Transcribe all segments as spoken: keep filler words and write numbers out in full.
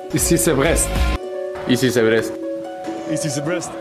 Ici c'est Brest. Ici c'est Brest. Ici c'est Brest.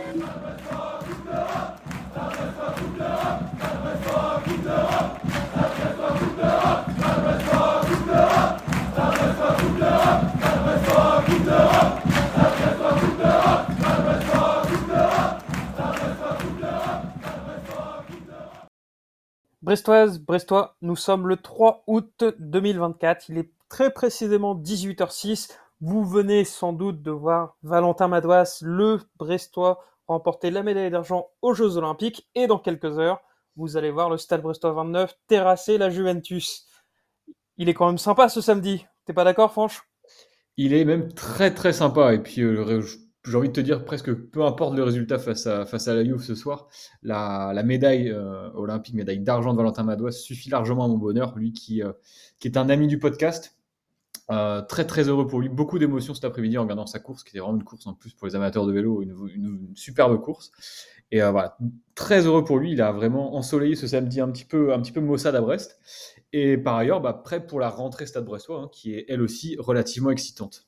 Brestoise, Brestois, nous sommes le trois août deux mille vingt-quatre, il est très précisément dix-huit heures six. Vous venez sans doute de voir Valentin Madouas, le Brestois, remporter la médaille d'argent aux Jeux Olympiques. Et dans quelques heures, vous allez voir le Stade Brestois vingt-neuf terrasser la Juventus. Il est quand même sympa ce samedi. T'es pas d'accord, Franche ? Il est même très très sympa. Et puis, euh, j'ai envie de te dire, presque peu importe le résultat face à, face à la Juve ce soir, la, la médaille euh, olympique, médaille d'argent de Valentin Madouas suffit largement à mon bonheur. Lui qui, euh, qui est un ami du podcast. Euh, très très heureux pour lui, beaucoup d'émotions cet après-midi en regardant sa course, qui était vraiment une course en plus pour les amateurs de vélo, une, une, une superbe course. Et euh, voilà, très heureux pour lui, il a vraiment ensoleillé ce samedi un petit peu, un petit peu maussade à Brest. Et par ailleurs, bah, prêt pour la rentrée Stade Brestois, hein, qui est elle aussi relativement excitante.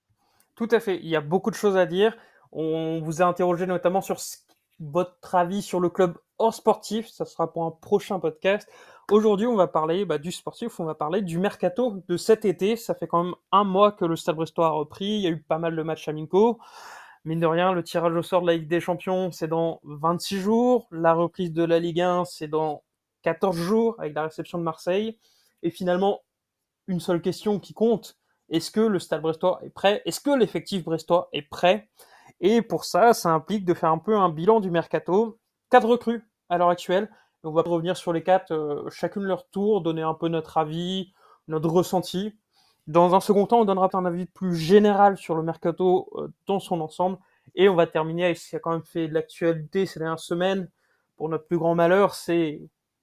Tout à fait, il y a beaucoup de choses à dire. On vous a interrogé notamment sur votre avis sur le club hors sportif, ça sera pour un prochain podcast. Aujourd'hui, on va parler bah, du sportif, on va parler du mercato de cet été. Ça fait quand même un mois que le Stade Brestois a repris, il y a eu pas mal de matchs amicaux. Mine de rien, le tirage au sort de la Ligue des Champions, c'est dans vingt-six jours. La reprise de la Ligue un, c'est dans quatorze jours, avec la réception de Marseille. Et finalement, une seule question qui compte, est-ce que le Stade Brestois est prêt ? Est-ce que l'effectif brestois est prêt ? Et pour ça, ça implique de faire un peu un bilan du mercato. Quatre recrues à l'heure actuelle. On va revenir sur les quatre, euh, chacune leur tour, donner un peu notre avis, notre ressenti. Dans un second temps, on donnera un avis plus général sur le mercato euh, dans son ensemble. Et on va terminer avec ce qui a quand même fait de l'actualité ces dernières semaines. Pour notre plus grand malheur, c'est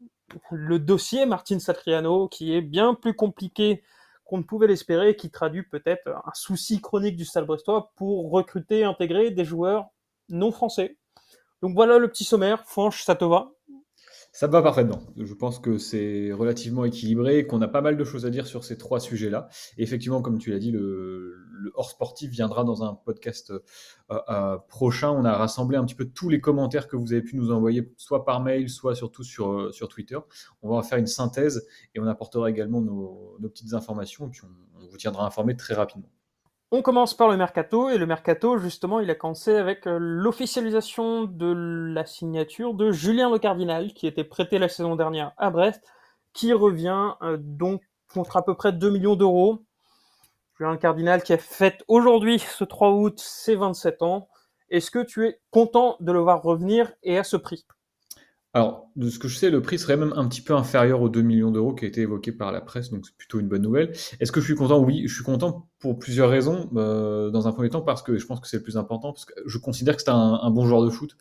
le dossier Martin Satriano, qui est bien plus compliqué qu'on ne pouvait l'espérer, et qui traduit peut-être un souci chronique du Stade Brestois pour recruter et intégrer des joueurs non français. Donc voilà le petit sommaire. Franche, ça te va ? Ça me va parfaitement. Je pense que c'est relativement équilibré, qu'on a pas mal de choses à dire sur ces trois sujets-là. Et effectivement, comme tu l'as dit, le, le hors sportif viendra dans un podcast euh, euh, prochain. On a rassemblé un petit peu tous les commentaires que vous avez pu nous envoyer, soit par mail, soit surtout sur, euh, sur Twitter. On va en faire une synthèse et on apportera également nos, nos petites informations. Et puis on, on vous tiendra informé très rapidement. On commence par le mercato, et le mercato, justement, il a commencé avec euh, l'officialisation de la signature de Julien Le Cardinal, qui était prêté la saison dernière à Brest, qui revient euh, donc contre à peu près deux millions d'euros. Julien Le Cardinal qui a fêté aujourd'hui, ce trois août, ses vingt-sept ans. Est-ce que tu es content de le voir revenir et à ce prix ? Alors, de ce que je sais, le prix serait même un petit peu inférieur aux deux millions d'euros qui a été évoqué par la presse, donc c'est plutôt une bonne nouvelle. Est-ce que je suis content ? Oui, je suis content pour plusieurs raisons. Euh, dans un premier temps, parce que je pense que c'est le plus important, parce que je considère que c'est un, un bon joueur de foot.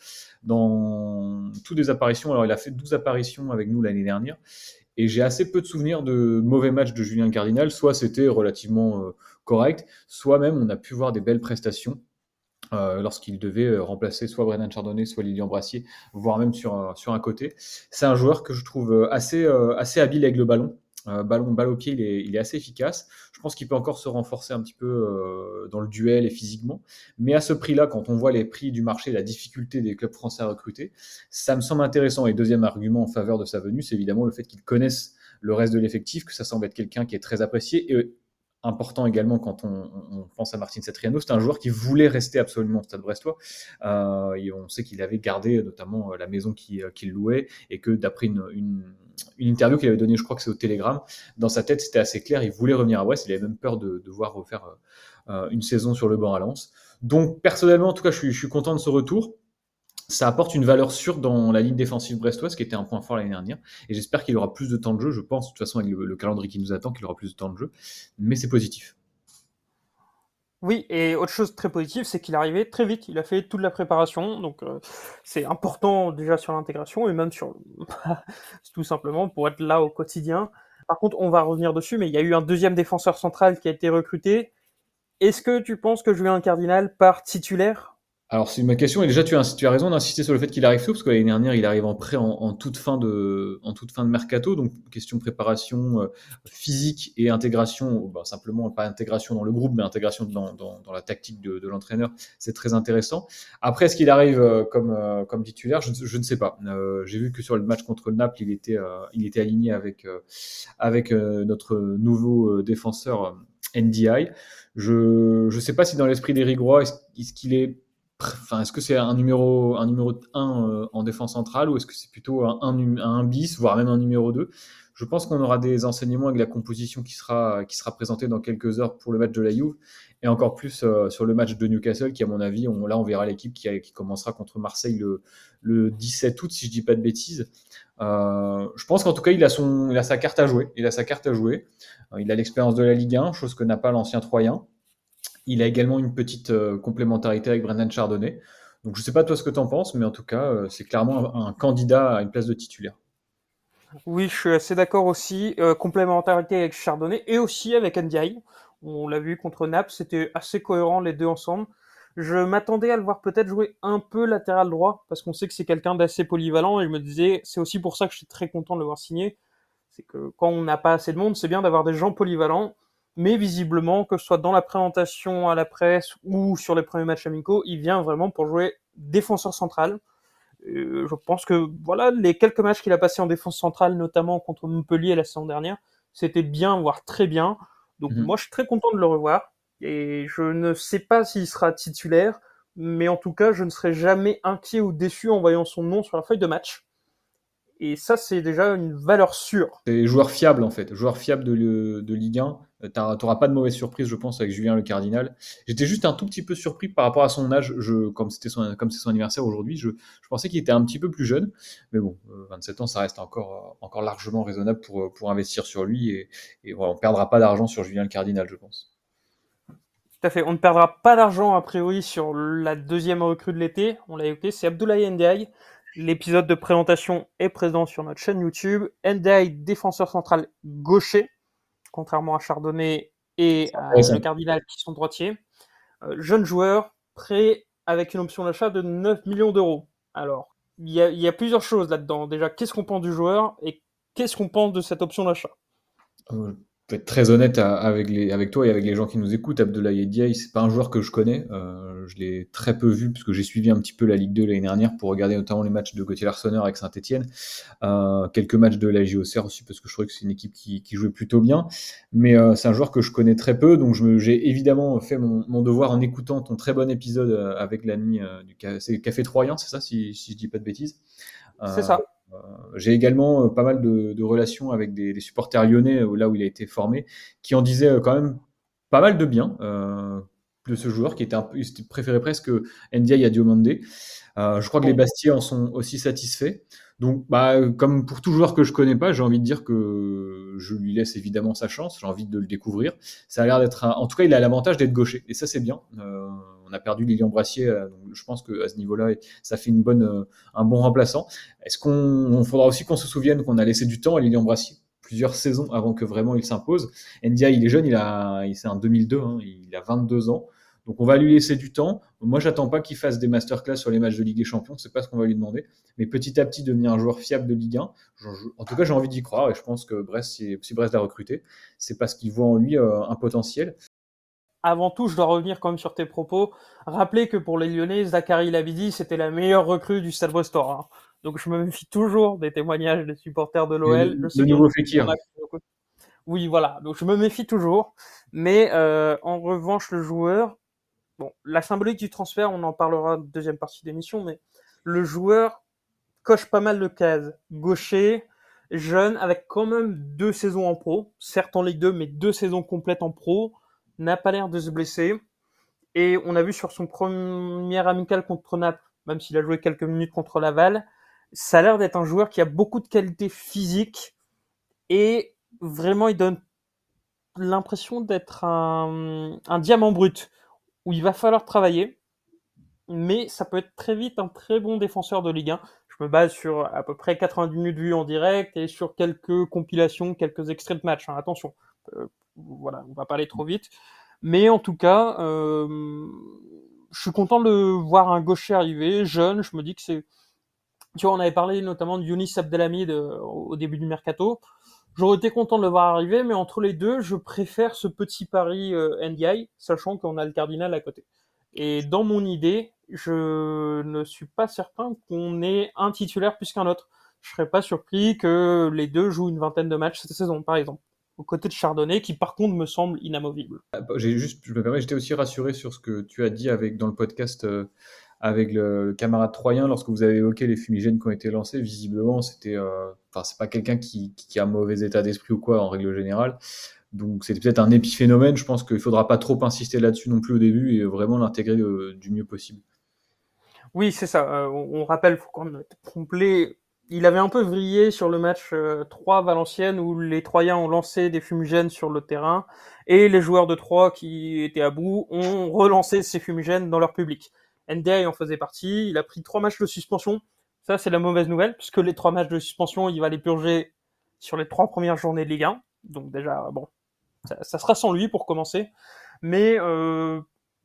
Dans toutes les apparitions, alors il a fait douze apparitions avec nous l'année dernière, et j'ai assez peu de souvenirs de mauvais matchs de Julien Cardinal. Soit c'était relativement euh, correct, soit même on a pu voir des belles prestations. Euh, lorsqu'il devait euh, remplacer soit Brennan Chardonnay, soit Lilian Brassier, voire même sur, un- sur un côté. C'est un joueur que je trouve euh, assez, euh, assez habile avec le ballon. Euh, ballon, balle au pied, il est, il est assez efficace. Je pense qu'il peut encore se renforcer un petit peu euh, dans le duel et physiquement. Mais à ce prix-là, quand on voit les prix du marché, la difficulté des clubs français à recruter, ça me semble intéressant. Et deuxième argument en faveur de sa venue, c'est évidemment le fait qu'ils connaissent le reste de l'effectif, que ça semble être quelqu'un qui est très apprécié. Et important également quand on, on pense à Martin Satriano, c'est un joueur qui voulait rester absolument au Stade Brestois. Euh, et on sait qu'il avait gardé notamment la maison qu'il, qu'il louait, et que d'après une, une, une interview qu'il avait donnée, je crois que c'est au Télégramme, dans sa tête c'était assez clair, il voulait revenir à Brest, il avait même peur de devoir refaire euh, une saison sur le banc à Lens. Donc personnellement, en tout cas, je suis, je suis content de ce retour. Ça apporte une valeur sûre dans la ligne défensive brestoise, qui était un point fort l'année dernière. Et j'espère qu'il aura plus de temps de jeu. Je pense, de toute façon, avec le, le calendrier qui nous attend, qu'il aura plus de temps de jeu. Mais c'est positif. Oui, et autre chose très positive, c'est qu'il est arrivé très vite. Il a fait toute la préparation, donc euh, c'est important déjà sur l'intégration et même sur tout simplement pour être là au quotidien. Par contre, on va revenir dessus, mais il y a eu un deuxième défenseur central qui a été recruté. Est-ce que tu penses que Julien Cardinal part titulaire Alors c'est ma question et déjà tu as, tu as raison d'insister sur le fait qu'il arrive tôt parce que l'année dernière il arrive en prêt en, en toute fin de en toute fin de mercato donc question de préparation euh, physique et intégration bah, simplement pas intégration dans le groupe mais intégration dans, dans, dans la tactique de, de l'entraîneur c'est très intéressant. Après est-ce qu'il arrive euh, comme euh, comme titulaire je, je ne sais pas. Euh, j'ai vu que sur le match contre le Naples il était euh, il était aligné avec euh, avec euh, notre nouveau euh, défenseur euh, N D I. Je je sais pas si dans l'esprit d'Éric Roy est-ce, est-ce qu'il est Enfin, est-ce que c'est un numéro, un numéro un euh, en défense centrale ou est-ce que c'est plutôt un, un, un bis, voire même un numéro deux? Je pense qu'on aura des enseignements avec la composition qui sera, qui sera présentée dans quelques heures pour le match de la Juve et encore plus euh, sur le match de Newcastle qui, à mon avis, on, là, on verra l'équipe qui, a, qui commencera contre Marseille le, le dix-sept août, si je dis pas de bêtises. Euh, je pense qu'en tout cas, il a, son, il a sa carte à jouer. Il a sa carte à jouer. Euh, il a l'expérience de la Ligue un, chose que n'a pas l'ancien Troyen. Il a également une petite euh, complémentarité avec Brendan Chardonnay. Donc je ne sais pas toi ce que tu en penses, mais en tout cas, euh, c'est clairement un, un candidat à une place de titulaire. Oui, je suis assez d'accord aussi. Euh, complémentarité avec Chardonnay et aussi avec Ndiaye. On l'a vu contre Naples, c'était assez cohérent les deux ensemble. Je m'attendais à le voir peut-être jouer un peu latéral droit parce qu'on sait que c'est quelqu'un d'assez polyvalent et je me disais c'est aussi pour ça que je suis très content de le voir signer. C'est que quand on n'a pas assez de monde, c'est bien d'avoir des gens polyvalents. Mais visiblement, que ce soit dans la présentation à la presse ou sur les premiers matchs amicaux, il vient vraiment pour jouer défenseur central. Euh, je pense que voilà, les quelques matchs qu'il a passés en défense centrale, notamment contre Montpellier la saison dernière, c'était bien, voire très bien. Donc Mhm. moi, je suis très content de le revoir. Et je ne sais pas s'il sera titulaire, mais en tout cas, je ne serai jamais inquiet ou déçu en voyant son nom sur la feuille de match. Et ça, c'est déjà une valeur sûre. C'est joueur fiable en fait, joueur fiable de, de Ligue un. Tu n'auras pas de mauvaise surprise, je pense, avec Julien Le Cardinal. J'étais juste un tout petit peu surpris par rapport à son âge. Je, comme c'était son, comme c'est son anniversaire aujourd'hui, je, je pensais qu'il était un petit peu plus jeune. Mais bon, euh, vingt-sept ans, ça reste encore, encore largement raisonnable pour, pour investir sur lui. Et, et voilà, on ne perdra pas d'argent sur Julien Le Cardinal, je pense. Tout à fait. On ne perdra pas d'argent a priori sur la deuxième recrue de l'été. On l'a évoqué, c'est Abdoulaye Ndiaye. L'épisode de présentation est présent sur notre chaîne YouTube. Ndiaye, défenseur central gaucher, contrairement à Chardonnay et à Le Cardinal qui sont droitiers. Euh, jeune joueur, prêt avec une option d'achat de neuf millions d'euros. Alors, il y a, y a plusieurs choses là-dedans. Déjà, qu'est-ce qu'on pense du joueur et qu'est-ce qu'on pense de cette option d'achat? Euh, Je vais être très honnête à- avec, les, avec toi et avec les gens qui nous écoutent. Abdoulaye Diaye, c'est pas un joueur que je connais. Euh, je l'ai très peu vu puisque j'ai suivi un petit peu la Ligue deux l'année dernière pour regarder notamment les matchs de Gauthier Larsonneur avec Saint-Etienne. Euh, quelques matchs de la J O C R aussi parce que je trouvais que c'est une équipe qui, qui jouait plutôt bien. Mais euh, c'est un joueur que je connais très peu. Donc je me, j'ai évidemment fait mon, mon devoir en écoutant ton très bon épisode euh, avec l'ami euh, du ca- c'est Café Troyen, c'est ça, si, si je dis pas de bêtises. C'est Euh, ça. euh, j'ai également euh, pas mal de, de relations avec des, des supporters lyonnais, euh, là où il a été formé, qui en disaient euh, quand même pas mal de bien euh, de ce joueur, qui était un peu, il était préféré presque Ndiaye à Diomandé. Euh, je crois que les Bon, Bastiais en sont aussi satisfaits. Donc, bah, comme pour tout joueur que je connais pas, j'ai envie de dire que je lui laisse évidemment sa chance. J'ai envie de le découvrir. Ça a l'air d'être, un... en tout cas, il a l'avantage d'être gaucher, et ça c'est bien. Euh, on a perdu Lilian Brassier, euh, donc je pense que à ce niveau-là, ça fait une bonne, euh, un bon remplaçant. Est-ce qu'on, on faudra aussi qu'on se souvienne qu'on a laissé du temps à Lilian Brassier, plusieurs saisons avant que vraiment il s'impose. Ndiaye, il est jeune, il a, il c'est un deux mille deux, hein, il a vingt-deux ans. Donc on va lui laisser du temps. Moi, j'attends pas qu'il fasse des masterclass sur les matchs de Ligue des Champions, c'est pas ce qu'on va lui demander. Mais petit à petit, devenir un joueur fiable de Ligue un. Je, je, en tout cas, j'ai envie d'y croire et je pense que Brest, si, si Brest l'a recruté, c'est parce qu'il voit en lui euh, un potentiel. avant tout, je dois revenir quand même sur tes propos. Rappelez que pour les Lyonnais, Zachary Lavidi, c'était la meilleure recrue du Stade Brestois. Hein. Donc je me méfie toujours des témoignages des supporters de Et l'O L. Je le, sais le qu'il nouveau y en Fekir. a beaucoup. Oui, voilà. Donc je me méfie toujours. Mais euh, en revanche, le joueur, bon, la symbolique du transfert, on en parlera deuxième partie d'émission, mais le joueur coche pas mal de cases. Gaucher, jeune, avec quand même deux saisons en pro, certes en Ligue deux, mais deux saisons complètes en pro, n'a pas l'air de se blesser. Et on a vu sur son premier amical contre Naples, même s'il a joué quelques minutes contre Laval, ça a l'air d'être un joueur qui a beaucoup de qualités physiques et vraiment il donne l'impression d'être un, un diamant brut où il va falloir travailler, mais ça peut être très vite un très bon défenseur de Ligue un. Je me base sur à peu près quatre-vingt-dix minutes vues en direct et sur quelques compilations, quelques extraits de match. Hein, attention, euh, voilà, on va pas aller trop vite. Mais en tout cas, euh, je suis content de voir un gaucher arriver, jeune. Je me dis que c'est, tu vois, on avait parlé notamment de Younis Abdelhamid euh, au début du mercato. J'aurais été content de le voir arriver, mais entre les deux, je préfère ce petit pari euh, N D I, sachant qu'on a le Cardinal à côté. Et dans mon idée, je ne suis pas certain qu'on ait un titulaire plus qu'un autre. Je serais pas surpris que les deux jouent une vingtaine de matchs cette saison, par exemple. Aux côtés de Chardonnay, qui par contre me semble inamovible. Ah, bah, J'ai juste, je me permets, j'étais aussi rassuré sur ce que tu as dit avec, dans le podcast euh, avec le, le camarade Troyen lorsque vous avez évoqué les fumigènes qui ont été lancés. Visiblement, c'était, euh, enfin, c'est pas quelqu'un qui, qui a un mauvais état d'esprit ou quoi en règle générale. Donc c'est peut-être un épiphénomène. Je pense qu'il faudra pas trop insister là-dessus non plus au début et vraiment l'intégrer euh, du mieux possible. Oui, c'est ça. Euh, on, on rappelle, faut quand même être complet. Il avait un peu vrillé sur le match euh, trois Valenciennes où les Troyens ont lancé des fumigènes sur le terrain et les joueurs de Troyes qui étaient à bout ont relancé ces fumigènes dans leur public. N D I en faisait partie. Il a pris trois matchs de suspension. Ça, c'est la mauvaise nouvelle puisque les trois matchs de suspension, il va les purger sur les trois premières journées de Ligue un. Donc déjà, bon, ça, ça sera sans lui pour commencer. Mais euh,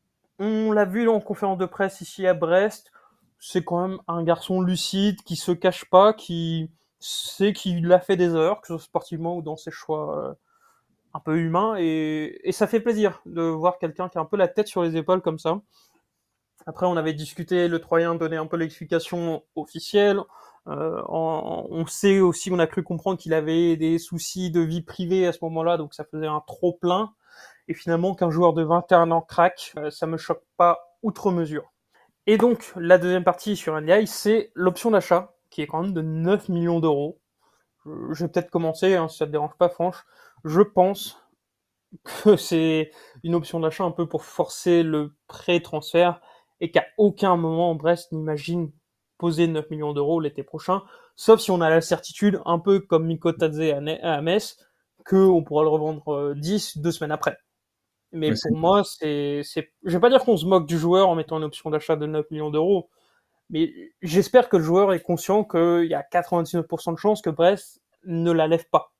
on l'a vu en conférence de presse ici à Brest. C'est quand même un garçon lucide qui se cache pas, qui sait qu'il a fait des erreurs, que ce soit sportivement ou dans ses choix euh, un peu humains, et, et ça fait plaisir de voir quelqu'un qui a un peu la tête sur les épaules comme ça. Après, on avait discuté, le Troyen donnait un peu l'explication officielle. Euh, en, on sait aussi, on a cru comprendre qu'il avait des soucis de vie privée à ce moment-là, donc ça faisait un trop plein. Et finalement, qu'un joueur de vingt et un ans craque, euh, ça me choque pas outre mesure. Et donc, la deuxième partie sur N D I, c'est l'option d'achat, qui est quand même de neuf millions d'euros. Je vais peut-être commencer, hein, si ça te dérange pas, Franche. Je pense que c'est une option d'achat un peu pour forcer le pré-transfert et qu'à aucun moment Brest n'imagine poser neuf millions d'euros l'été prochain, sauf si on a la certitude, un peu comme Miko Tadze à Metz, qu'on pourra le revendre dix, deux semaines après. Mais Ouais, pour c'est- moi, c'est, c'est, je vais pas dire qu'on se moque du joueur en mettant une option d'achat de neuf millions d'euros, mais j'espère que le joueur est conscient qu'il y a quatre-vingt-dix-neuf pour cent de chances que Brest ne la lève pas.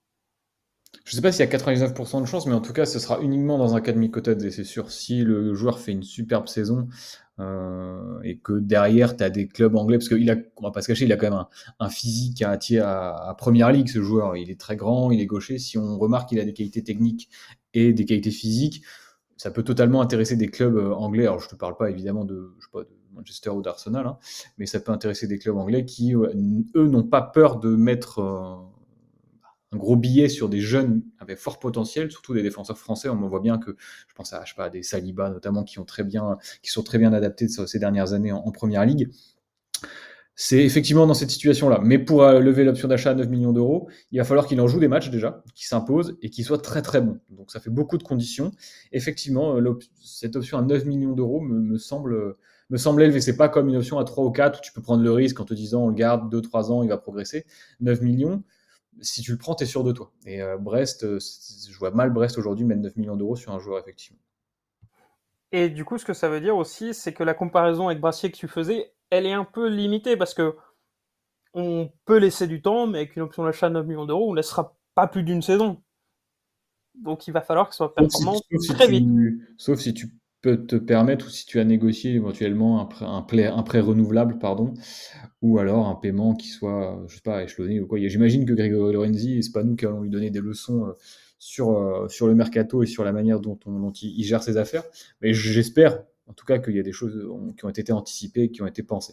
Je sais pas s'il y a quatre-vingt-dix-neuf pour cent de chance, mais en tout cas, ce sera uniquement dans un cas de Mikotadze, c'est sûr. Si le joueur fait une superbe saison euh, et que derrière, tu as des clubs anglais, parce qu'il a, on va pas se cacher, il a quand même un, un physique à, à, à première ligue, ce joueur. Il est très grand, il est gaucher. Si on remarque qu'il a des qualités techniques et des qualités physiques, ça peut totalement intéresser des clubs euh, anglais. Alors, je te parle pas évidemment de, je sais pas, de Manchester ou d'Arsenal, hein, mais ça peut intéresser des clubs anglais qui, euh, eux, n'ont pas peur de mettre euh, un gros billet sur des jeunes avec fort potentiel, surtout des défenseurs français. On voit bien que, je pense à, je sais pas, des Saliba notamment, qui ont très bien, qui sont très bien adaptés ces dernières années en, en première ligue. C'est effectivement dans cette situation-là. Mais pour euh, lever l'option d'achat à neuf millions d'euros, il va falloir qu'il en joue des matchs déjà, qu'il s'impose et qu'il soit très très bon. Donc ça fait beaucoup de conditions. Effectivement, euh, cette option à neuf millions d'euros me, me semble me semble élevée. C'est pas comme une option à trois ou quatre où tu peux prendre le risque en te disant on le garde deux trois ans, il va progresser. neuf millions, si tu le prends, tu es sûr de toi. Et euh, Brest, euh, je vois mal Brest aujourd'hui mettre neuf millions d'euros sur un joueur, effectivement. Et du coup, ce que ça veut dire aussi, c'est que la comparaison avec Brassier que tu faisais, elle est un peu limitée parce que on peut laisser du temps, mais avec une option d'achat de neuf millions d'euros, on ne laissera pas plus d'une saison. Donc il va falloir que ce soit Sauf si, performant sauf si très vite. tu, sauf si tu peux te permettre ou si tu as négocié éventuellement un prêt, un prêt, un prêt renouvelable, pardon, ou alors un paiement qui soit, je sais pas, échelonné ou quoi. J'imagine que Grégory Lorenzi, c'est pas nous qui allons lui donner des leçons euh, sur, euh, sur le mercato et sur la manière dont, on, dont il, il gère ses affaires, mais j'espère en tout cas qu'il y a des choses qui ont été anticipées, qui ont été pensées.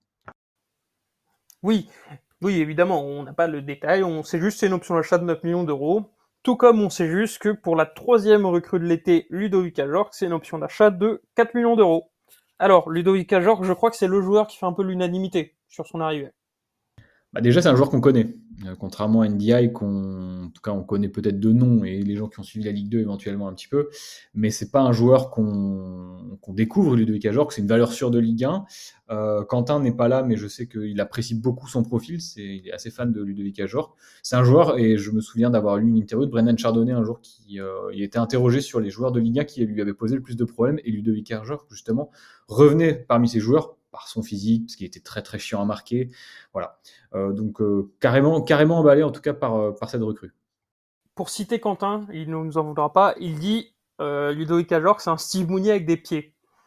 Oui, oui, évidemment, on n'a pas le détail, on sait juste que c'est une option d'achat de neuf millions d'euros, tout comme on sait juste que pour la troisième recrue de l'été, Ludovic Ajorc, c'est une option d'achat de quatre millions d'euros. Alors, Ludovic Ajorc, je crois que c'est le joueur qui fait un peu l'unanimité sur son arrivée. Bah déjà, c'est un joueur qu'on connaît. Euh, contrairement à N D I, qu'on, en tout cas, on connaît peut-être de nom et les gens qui ont suivi la Ligue deux éventuellement un petit peu. Mais c'est pas un joueur qu'on, qu'on découvre, Ludovic Ajorc. C'est une valeur sûre de Ligue un. Euh, Quentin n'est pas là, mais je sais qu'il apprécie beaucoup son profil. C'est, il est assez fan de Ludovic Ajorc. C'est un joueur, et je me souviens d'avoir lu une interview de Brennan Chardonnay un jour qui euh, il était interrogé sur les joueurs de Ligue un qui lui avaient posé le plus de problèmes. Et Ludovic Ajorc, justement, revenait parmi ces joueurs par son physique, parce qu'il était très très chiant à marquer. Voilà. Euh, donc euh, carrément, carrément emballé en tout cas par, euh, par cette recrue. Pour citer Quentin, il ne nous en voudra pas, il dit euh, Ludovic Ajorc, c'est un Steve Mounier avec des pieds.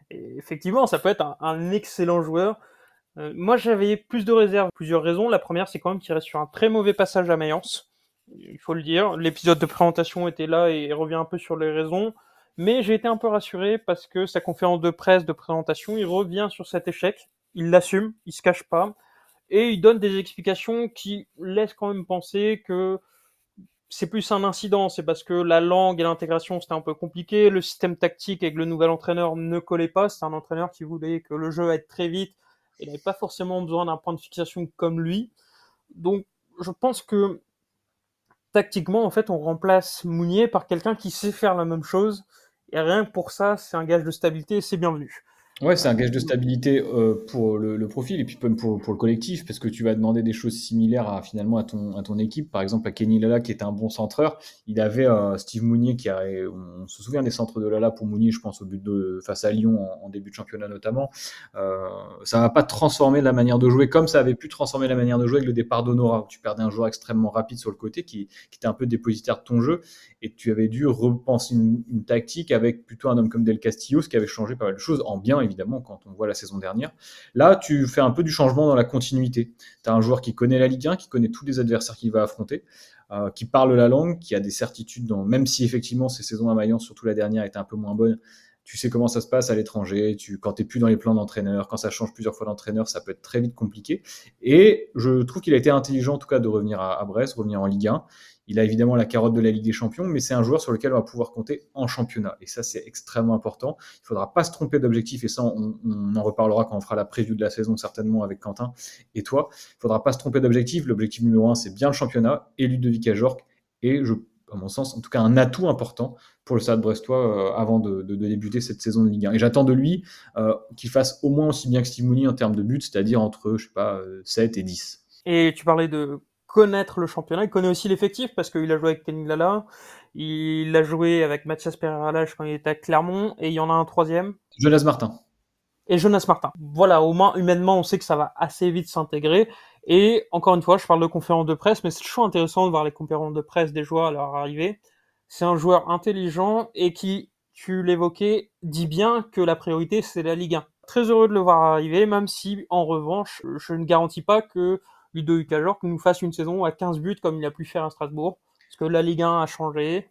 Et effectivement, ça peut être un, un excellent joueur. Euh, moi, j'avais plus de réserves, plusieurs raisons. La première, c'est quand même qu'il reste sur un très mauvais passage à Mayence. Il faut le dire. L'épisode de présentation était là et revient un peu sur les raisons. Mais j'ai été un peu rassuré parce que sa conférence de presse de présentation, il revient sur cet échec. Il l'assume, il se cache pas. Et il donne des explications qui laissent quand même penser que c'est plus un incident, c'est parce que la langue et l'intégration c'était un peu compliqué, le système tactique avec le nouvel entraîneur ne collait pas, c'est un entraîneur qui voulait que le jeu aille très vite, il n'avait pas forcément besoin d'un point de fixation comme lui, donc je pense que tactiquement en fait on remplace Mounier par quelqu'un qui sait faire la même chose, et rien que pour ça c'est un gage de stabilité et c'est bienvenu. Ouais, c'est un gage de stabilité euh, pour le, le profil et puis même pour, pour le collectif, parce que tu vas demander des choses similaires à finalement à ton, à ton équipe. Par exemple, à Kenny Lala, qui était un bon centreur, il avait euh, Steve Mounier qui a, on se souvient des centres de Lala pour Mounier, je pense au but de face à Lyon en, en début de championnat notamment. Euh, ça va pas transformer la manière de jouer comme ça avait pu transformer la manière de jouer avec le départ d'Honora, où tu perdais un joueur extrêmement rapide sur le côté qui, qui était un peu dépositaire de ton jeu et tu avais dû repenser une, une tactique avec plutôt un homme comme Del Castillo, ce qui avait changé pas mal de choses en bien évidemment quand on voit la saison dernière. Là, tu fais un peu du changement dans la continuité. Tu as un joueur qui connaît la Ligue un, qui connaît tous les adversaires qu'il va affronter, euh, qui parle la langue, qui a des certitudes, dans, même si effectivement ces saisons à Mayence, surtout la dernière, étaient un peu moins bonnes. Tu sais comment ça se passe à l'étranger, tu, quand tu n'es plus dans les plans d'entraîneur, quand ça change plusieurs fois d'entraîneur, ça peut être très vite compliqué. Et je trouve qu'il a été intelligent en tout cas de revenir à, à Brest, revenir en Ligue un. Il a évidemment la carotte de la Ligue des Champions, mais c'est un joueur sur lequel on va pouvoir compter en championnat. Et ça, c'est extrêmement important. Il ne faudra pas se tromper d'objectif, et ça, on, on en reparlera quand on fera la preview de la saison, certainement avec Quentin et toi. Il ne faudra pas se tromper d'objectif. L'objectif numéro un, c'est bien le championnat et Ludovic Ajorc. Et je, à mon sens, en tout cas, un atout important pour le Stade brestois euh, avant de, de, de débuter cette saison de Ligue un. Et j'attends de lui euh, qu'il fasse au moins aussi bien que Steve Mounier en termes de buts, c'est-à-dire entre, je sais pas, euh, sept et dix. Et tu parlais de connaître le championnat, il connaît aussi l'effectif parce qu'il a joué avec Kenny Lala, il a joué avec Mathias Pereira-Lage quand il était à Clermont, et il y en a un troisième. Jonas Martin. Et Jonas Martin. Voilà, au moins humainement, on sait que ça va assez vite s'intégrer. Et encore une fois, je parle de conférences de presse, mais c'est toujours intéressant de voir les conférences de presse des joueurs à leur arrivée. C'est un joueur intelligent et qui, tu l'évoquais, dit bien que la priorité, c'est la Ligue un. Très heureux de le voir arriver, même si, en revanche, je ne garantis pas que Ludovic Ajorc nous fasse une saison à quinze buts comme il a pu faire à Strasbourg. Parce que la Ligue un a changé.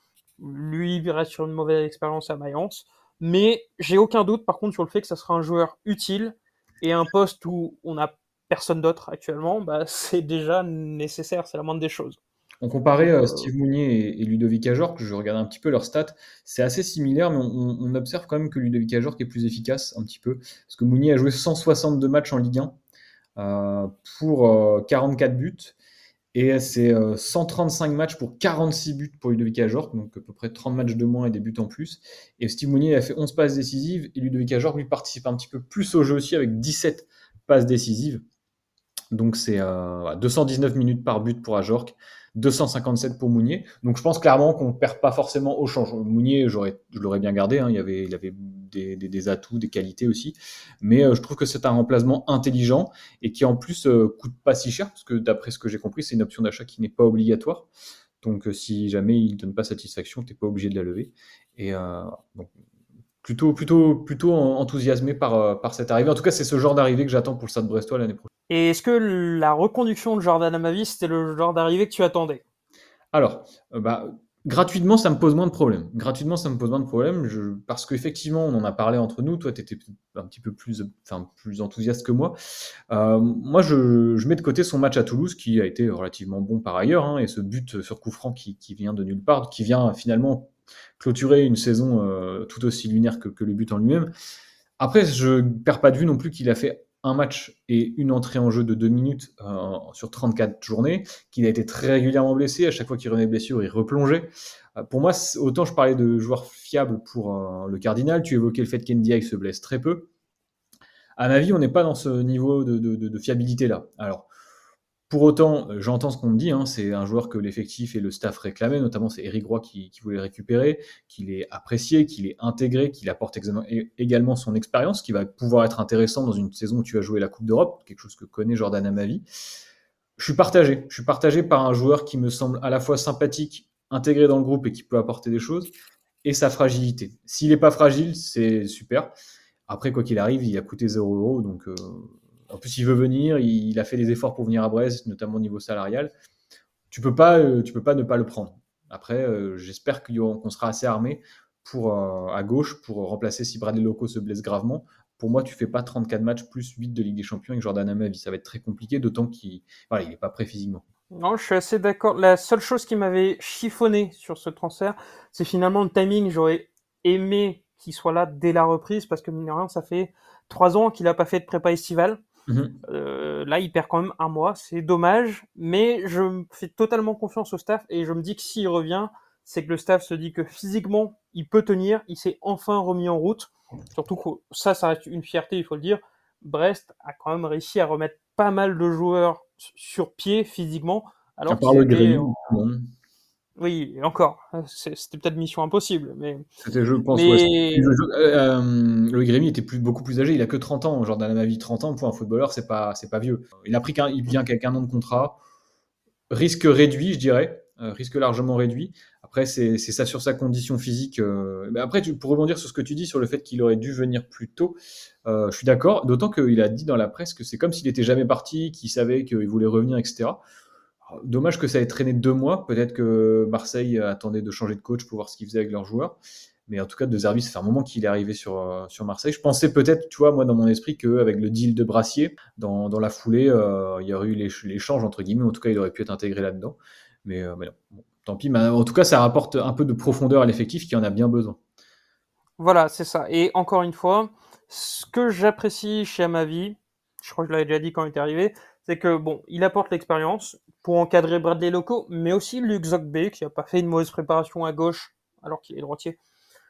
Lui, il reste sur une mauvaise expérience à Mayence. Mais j'ai aucun doute, par contre, sur le fait que ça sera un joueur utile et un poste où on n'a personne d'autre actuellement, bah, c'est déjà nécessaire, c'est la moindre des choses. On comparait Donc, euh, euh, Steve Mounier et, et Ludovic Ajorc, je regardais un petit peu leurs stats, c'est assez similaire, mais on, on observe quand même que Ludovic Ajorc est plus efficace un petit peu, parce que Mounier a joué cent soixante-deux matchs en Ligue un euh, pour euh, quarante-quatre buts, et c'est euh, cent trente-cinq matchs pour quarante-six buts pour Ludovic Ajorc, donc à peu près trente matchs de moins et des buts en plus. Et Steve Mounier a fait onze passes décisives, et Ludovic Ajorc lui participe un petit peu plus au jeu aussi avec dix-sept passes décisives. Donc c'est euh, deux cent dix-neuf minutes par but pour Ajorc, deux cent cinquante-sept pour Mounier. Donc je pense clairement qu'on ne perd pas forcément au change. Mounier, j'aurais, je l'aurais bien gardé, hein. il, y avait, il avait des, des, des atouts, des qualités aussi. Mais euh, je trouve que c'est un remplacement intelligent et qui en plus euh, coûte pas si cher, parce que d'après ce que j'ai compris, c'est une option d'achat qui n'est pas obligatoire. Donc euh, si jamais il ne donne pas satisfaction, tu n'es pas obligé de la lever. Et euh, donc, plutôt, plutôt, plutôt enthousiasmé par, euh, par cette arrivée. En tout cas, c'est ce genre d'arrivée que j'attends pour le Stade Brestois l'année prochaine. Et est-ce que la reconduction de Jordan Amavi, c'était le genre d'arrivée que tu attendais? Alors, euh, bah, gratuitement, ça me pose moins de problèmes. Gratuitement, ça me pose moins de problèmes je, parce qu'effectivement, on en a parlé entre nous. Toi, tu étais un petit peu plus, enfin, plus enthousiaste que moi. Euh, moi, je, je mets de côté son match à Toulouse, qui a été relativement bon par ailleurs, hein, et ce but sur coup franc qui, qui vient de nulle part, qui vient finalement clôturer une saison euh, tout aussi lunaire que, que le but en lui-même. Après, je ne perds pas de vue non plus qu'il a fait un match et une entrée en jeu de deux minutes euh, sur trente-quatre journées, qu'il a été très régulièrement blessé, à chaque fois qu'il revenait de blessure, il replongeait. Euh, pour moi, autant je parlais de joueurs fiables pour euh, le Cardinal, tu évoquais le fait qu'Ndiaye se blesse très peu. À ma vie, on n'est pas dans ce niveau de, de, de, de fiabilité-là. Alors, pour autant, euh, j'entends ce qu'on me dit, hein, c'est un joueur que l'effectif et le staff réclamaient, notamment c'est Eric Roy qui, qui voulait le récupérer, qu'il est apprécié, qu'il est intégré, qu'il apporte également son expérience, qui va pouvoir être intéressant dans une saison où tu vas jouer la Coupe d'Europe, quelque chose que connaît Jordan Amavi. Je suis partagé, je suis partagé par un joueur qui me semble à la fois sympathique, intégré dans le groupe et qui peut apporter des choses, et sa fragilité. S'il n'est pas fragile, c'est super. Après, quoi qu'il arrive, il a coûté zéro euro. Donc, euh, en plus, il veut venir. Il, il a fait des efforts pour venir à Brest, notamment au niveau salarial. Tu peux pas, euh, tu peux pas ne pas le prendre. Après, euh, j'espère qu'il y aura- qu'on sera assez armé pour, euh, à gauche pour remplacer si Bradley Loco se blesse gravement. Pour moi, tu fais pas trente-quatre matchs plus huit de Ligue des Champions avec Jordan Amavi. Ça va être très compliqué, d'autant qu'il voilà, il est pas prêt physiquement. Non, je suis assez d'accord. La seule chose qui m'avait chiffonné sur ce transfert, c'est finalement le timing. J'aurais aimé qu'il soit là dès la reprise parce que mine de rien, ça fait trois ans qu'il a pas fait de prépa estivale. Mhm. Euh, là, il perd quand même un mois. C'est dommage, mais je me fais totalement confiance au staff et je me dis que s'il revient, c'est que le staff se dit que physiquement, il peut tenir. Il s'est enfin remis en route. Surtout que ça, ça reste une fierté, il faut le dire. Brest a quand même réussi à remettre pas mal de joueurs sur pied physiquement, À alors part qu'ils le étaient, Grémy, bon, oui, et encore, c'est- c'était peut-être mission impossible, mais, c'était, je pense, ouais. mais, Euh, euh, le Grémy était plus, beaucoup plus âgé. Il a que trente ans. Jordan Amavi, trente ans pour un footballeur, c'est pas, c'est pas vieux. Il a pris qu'un, il vient qu'avec un an de contrat. Risque réduit, je dirais. Euh, risque largement réduit. Après, c'est, c'est ça sur sa condition physique. Euh, mais après, tu, pour rebondir sur ce que tu dis sur le fait qu'il aurait dû venir plus tôt, euh, je suis d'accord. D'autant qu'il a dit dans la presse que c'est comme s'il était jamais parti, qu'il savait qu'il voulait revenir, et cetera. Alors, dommage que ça ait traîné deux mois. Peut-être que Marseille attendait de changer de coach pour voir ce qu'ils faisaient avec leurs joueurs. Mais en tout cas, De Zerbi, ça fait un moment qu'il est arrivé sur, euh, sur Marseille. Je pensais peut-être, tu vois, moi, dans mon esprit, qu'avec le deal de Brassier, dans, dans la foulée, euh, il y aurait eu l'éch- l'échange, entre guillemets. En tout cas, il aurait pu être intégré là-dedans. Mais, euh, mais non. Bon, tant pis. Mais en tout cas, ça rapporte un peu de profondeur à l'effectif qui en a bien besoin. voilà, c'est ça. Et encore une fois, ce que j'apprécie chez Amavi, je crois que je l'avais déjà dit quand il est arrivé, c'est que bon, il apporte l'expérience pour encadrer Bradley Loco, mais aussi Luc Zogbe, qui a pas fait une mauvaise préparation à gauche, alors qu'il est droitier.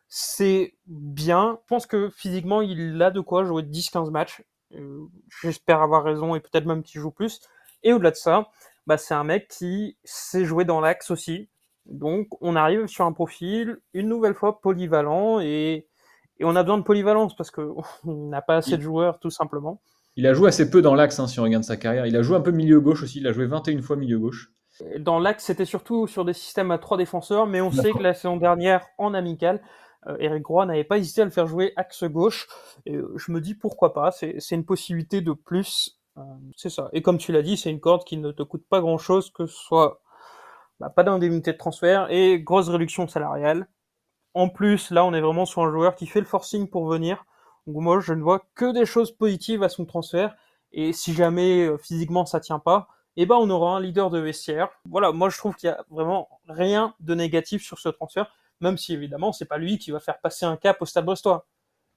C'est bien. Je pense que physiquement, il a de quoi jouer dix quinze matchs. Euh, J'espère avoir raison et peut-être même qu'il joue plus. Et au-delà de ça, bah, c'est un mec qui sait jouer dans l'axe aussi. Donc, on arrive sur un profil, une nouvelle fois, polyvalent et, et on a besoin de polyvalence parce que on n'a pas assez de Il, joueurs, tout simplement. il a joué assez peu dans l'axe, hein, si on regarde sa carrière. Il a joué un peu milieu gauche aussi. Il a joué vingt et une fois milieu gauche. Dans l'axe, c'était surtout sur des systèmes à trois défenseurs, mais on sait que la saison dernière, en amical, euh, Eric Roy n'avait pas hésité à le faire jouer axe gauche. Et euh, je me dis pourquoi pas, c'est, c'est une possibilité de plus. Euh, c'est ça. Et comme tu l'as dit, c'est une corde qui ne te coûte pas grand chose, que ce soit bah, pas d'indemnité de transfert et grosse réduction salariale. En plus, là, on est vraiment sur un joueur qui fait le forcing pour venir. Donc moi, je ne vois que des choses positives à son transfert. Et si jamais euh, physiquement ça tient pas, eh ben on aura un leader de vestiaire. Voilà, moi je trouve qu'il y a vraiment rien de négatif sur ce transfert, même si évidemment c'est pas lui qui va faire passer un cap au Stade Brestois.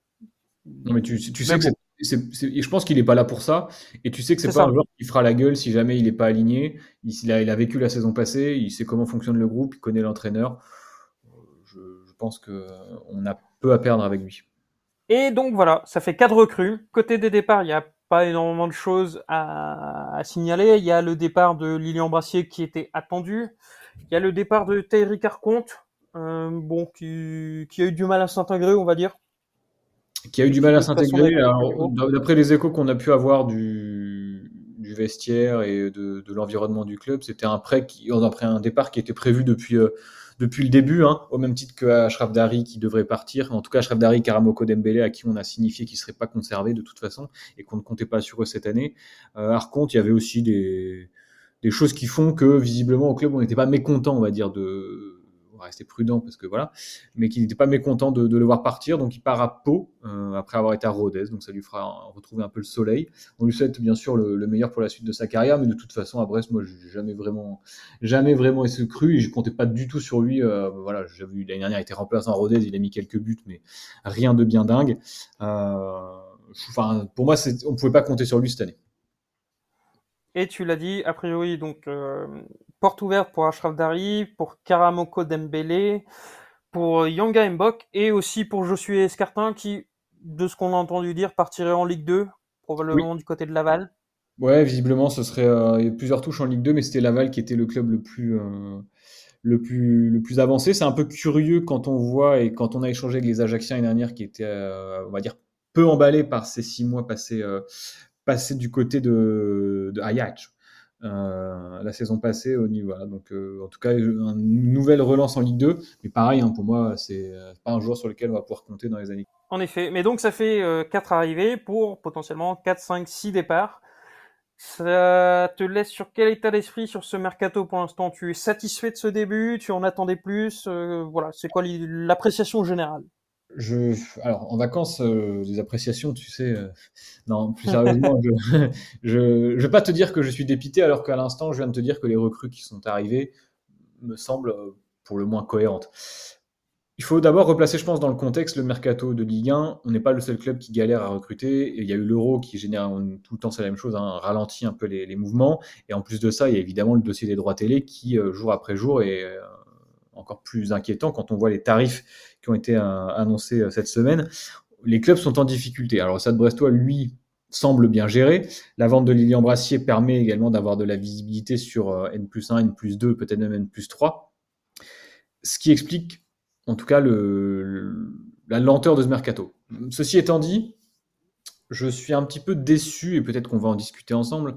Non, mais tu, tu Mais sais que c'est, bon, c'est- c'est- et je pense qu'il n'est pas là pour ça. Et tu sais que c'est c'est pas un ça. joueur qui fera la gueule si jamais il n'est pas aligné. Il, il a, il a vécu la saison passée, il sait comment fonctionne le groupe, il connaît l'entraîneur. Je, je pense qu'on a peu à perdre avec lui. Et donc voilà, ça fait quatre recrues. Côté des départs, il n'y a pas énormément de choses à, à signaler. Il y a le départ de Lilian Brassier qui était attendu. Il y a le départ de Thierry Carconte, euh, bon, qui, qui a eu du mal à s'intégrer, on va dire, Qui a eu du qui mal à de toute façon n'avait s'intégrer. pas beaucoup de Alors, niveau. d'après les échos qu'on a pu avoir du, du vestiaire et de, de l'environnement du club, c'était un prêt qui, après un départ qui était prévu depuis, euh, depuis le début, hein, au même titre que Achraf Dari qui devrait partir. En tout cas, Achraf Dari et Karamoko Dembélé, à qui on a signifié qu'ils ne seraient pas conservés de toute façon et qu'on ne comptait pas sur eux cette année. Euh, par contre, il y avait aussi des, des choses qui font que visiblement au club, on n'était pas mécontent, on va dire, de on va rester prudent parce que voilà, mais qui n'était pas mécontent de, de le voir partir. Donc il part à Pau euh, après avoir été à Rodez, donc ça lui fera retrouver un peu le soleil. On lui souhaite bien sûr le, le meilleur pour la suite de sa carrière, mais de toute façon à Brest, moi j'ai jamais vraiment, jamais vraiment essayé cru et je comptais pas du tout sur lui. Euh, voilà, j'ai vu l'année dernière il était remplaçant à Rodez, il a mis quelques buts, mais rien de bien dingue. Euh, enfin, pour moi, c'est, on pouvait pas compter sur lui cette année. Et tu l'as dit, a priori, donc, euh, porte ouverte pour Achraf Dari, pour Karamoko Dembélé, pour Yanga Mbok, et aussi pour Josué Escartin, qui, de ce qu'on a entendu dire, partirait en Ligue deux, Oui. probablement du côté de Laval. Ouais, visiblement, ce serait euh, il y a plusieurs touches en Ligue deux, mais c'était Laval qui était le club le plus, euh, le plus, le plus avancé. C'est un peu curieux quand on voit et quand on a échangé avec les Ajacciens l'année dernière, qui étaient, euh, on va dire, peu emballés par ces six mois passés, euh, passés du côté de, de Ajax. Euh, la saison passée au niveau. Voilà. Donc, euh, en tout cas, une nouvelle relance en Ligue deux. Mais pareil, hein, pour moi, c'est euh, pas un joueur sur lequel on va pouvoir compter dans les années. En effet, mais donc ça fait euh, quatre arrivées pour potentiellement quatre, cinq, six départs. Ça te laisse sur quel état d'esprit sur ce mercato pour l'instant? Tu es satisfait de ce début? Tu en attendais plus? Euh, Voilà, c'est quoi l'appréciation générale? Je, alors, en vacances, euh, les appréciations, tu sais, euh, non, plus sérieusement, je, je, je vais pas te dire que je suis dépité, alors qu'à l'instant, je viens de te dire que les recrues qui sont arrivées me semblent euh, pour le moins cohérentes. Il faut d'abord replacer, je pense, dans le contexte le mercato de Ligue un. On n'est pas le seul club qui galère à recruter. Et il y a eu l'Euro qui génère tout le temps, c'est la même chose, hein, ralentit un peu les, les mouvements. Et en plus de ça, il y a évidemment le dossier des droits télé qui, euh, jour après jour, est euh, encore plus inquiétant quand on voit les tarifs qui ont été euh, annoncés euh, cette semaine. Les clubs sont en difficulté. Alors, le Stade Brestois, lui, semble bien géré. La vente de Lilian Brassier permet également d'avoir de la visibilité sur euh, N plus un, N plus deux, peut-être même N plus trois. Ce qui explique en tout cas le, le, la lenteur de ce mercato. Ceci étant dit, je suis un petit peu déçu, et peut-être qu'on va en discuter ensemble,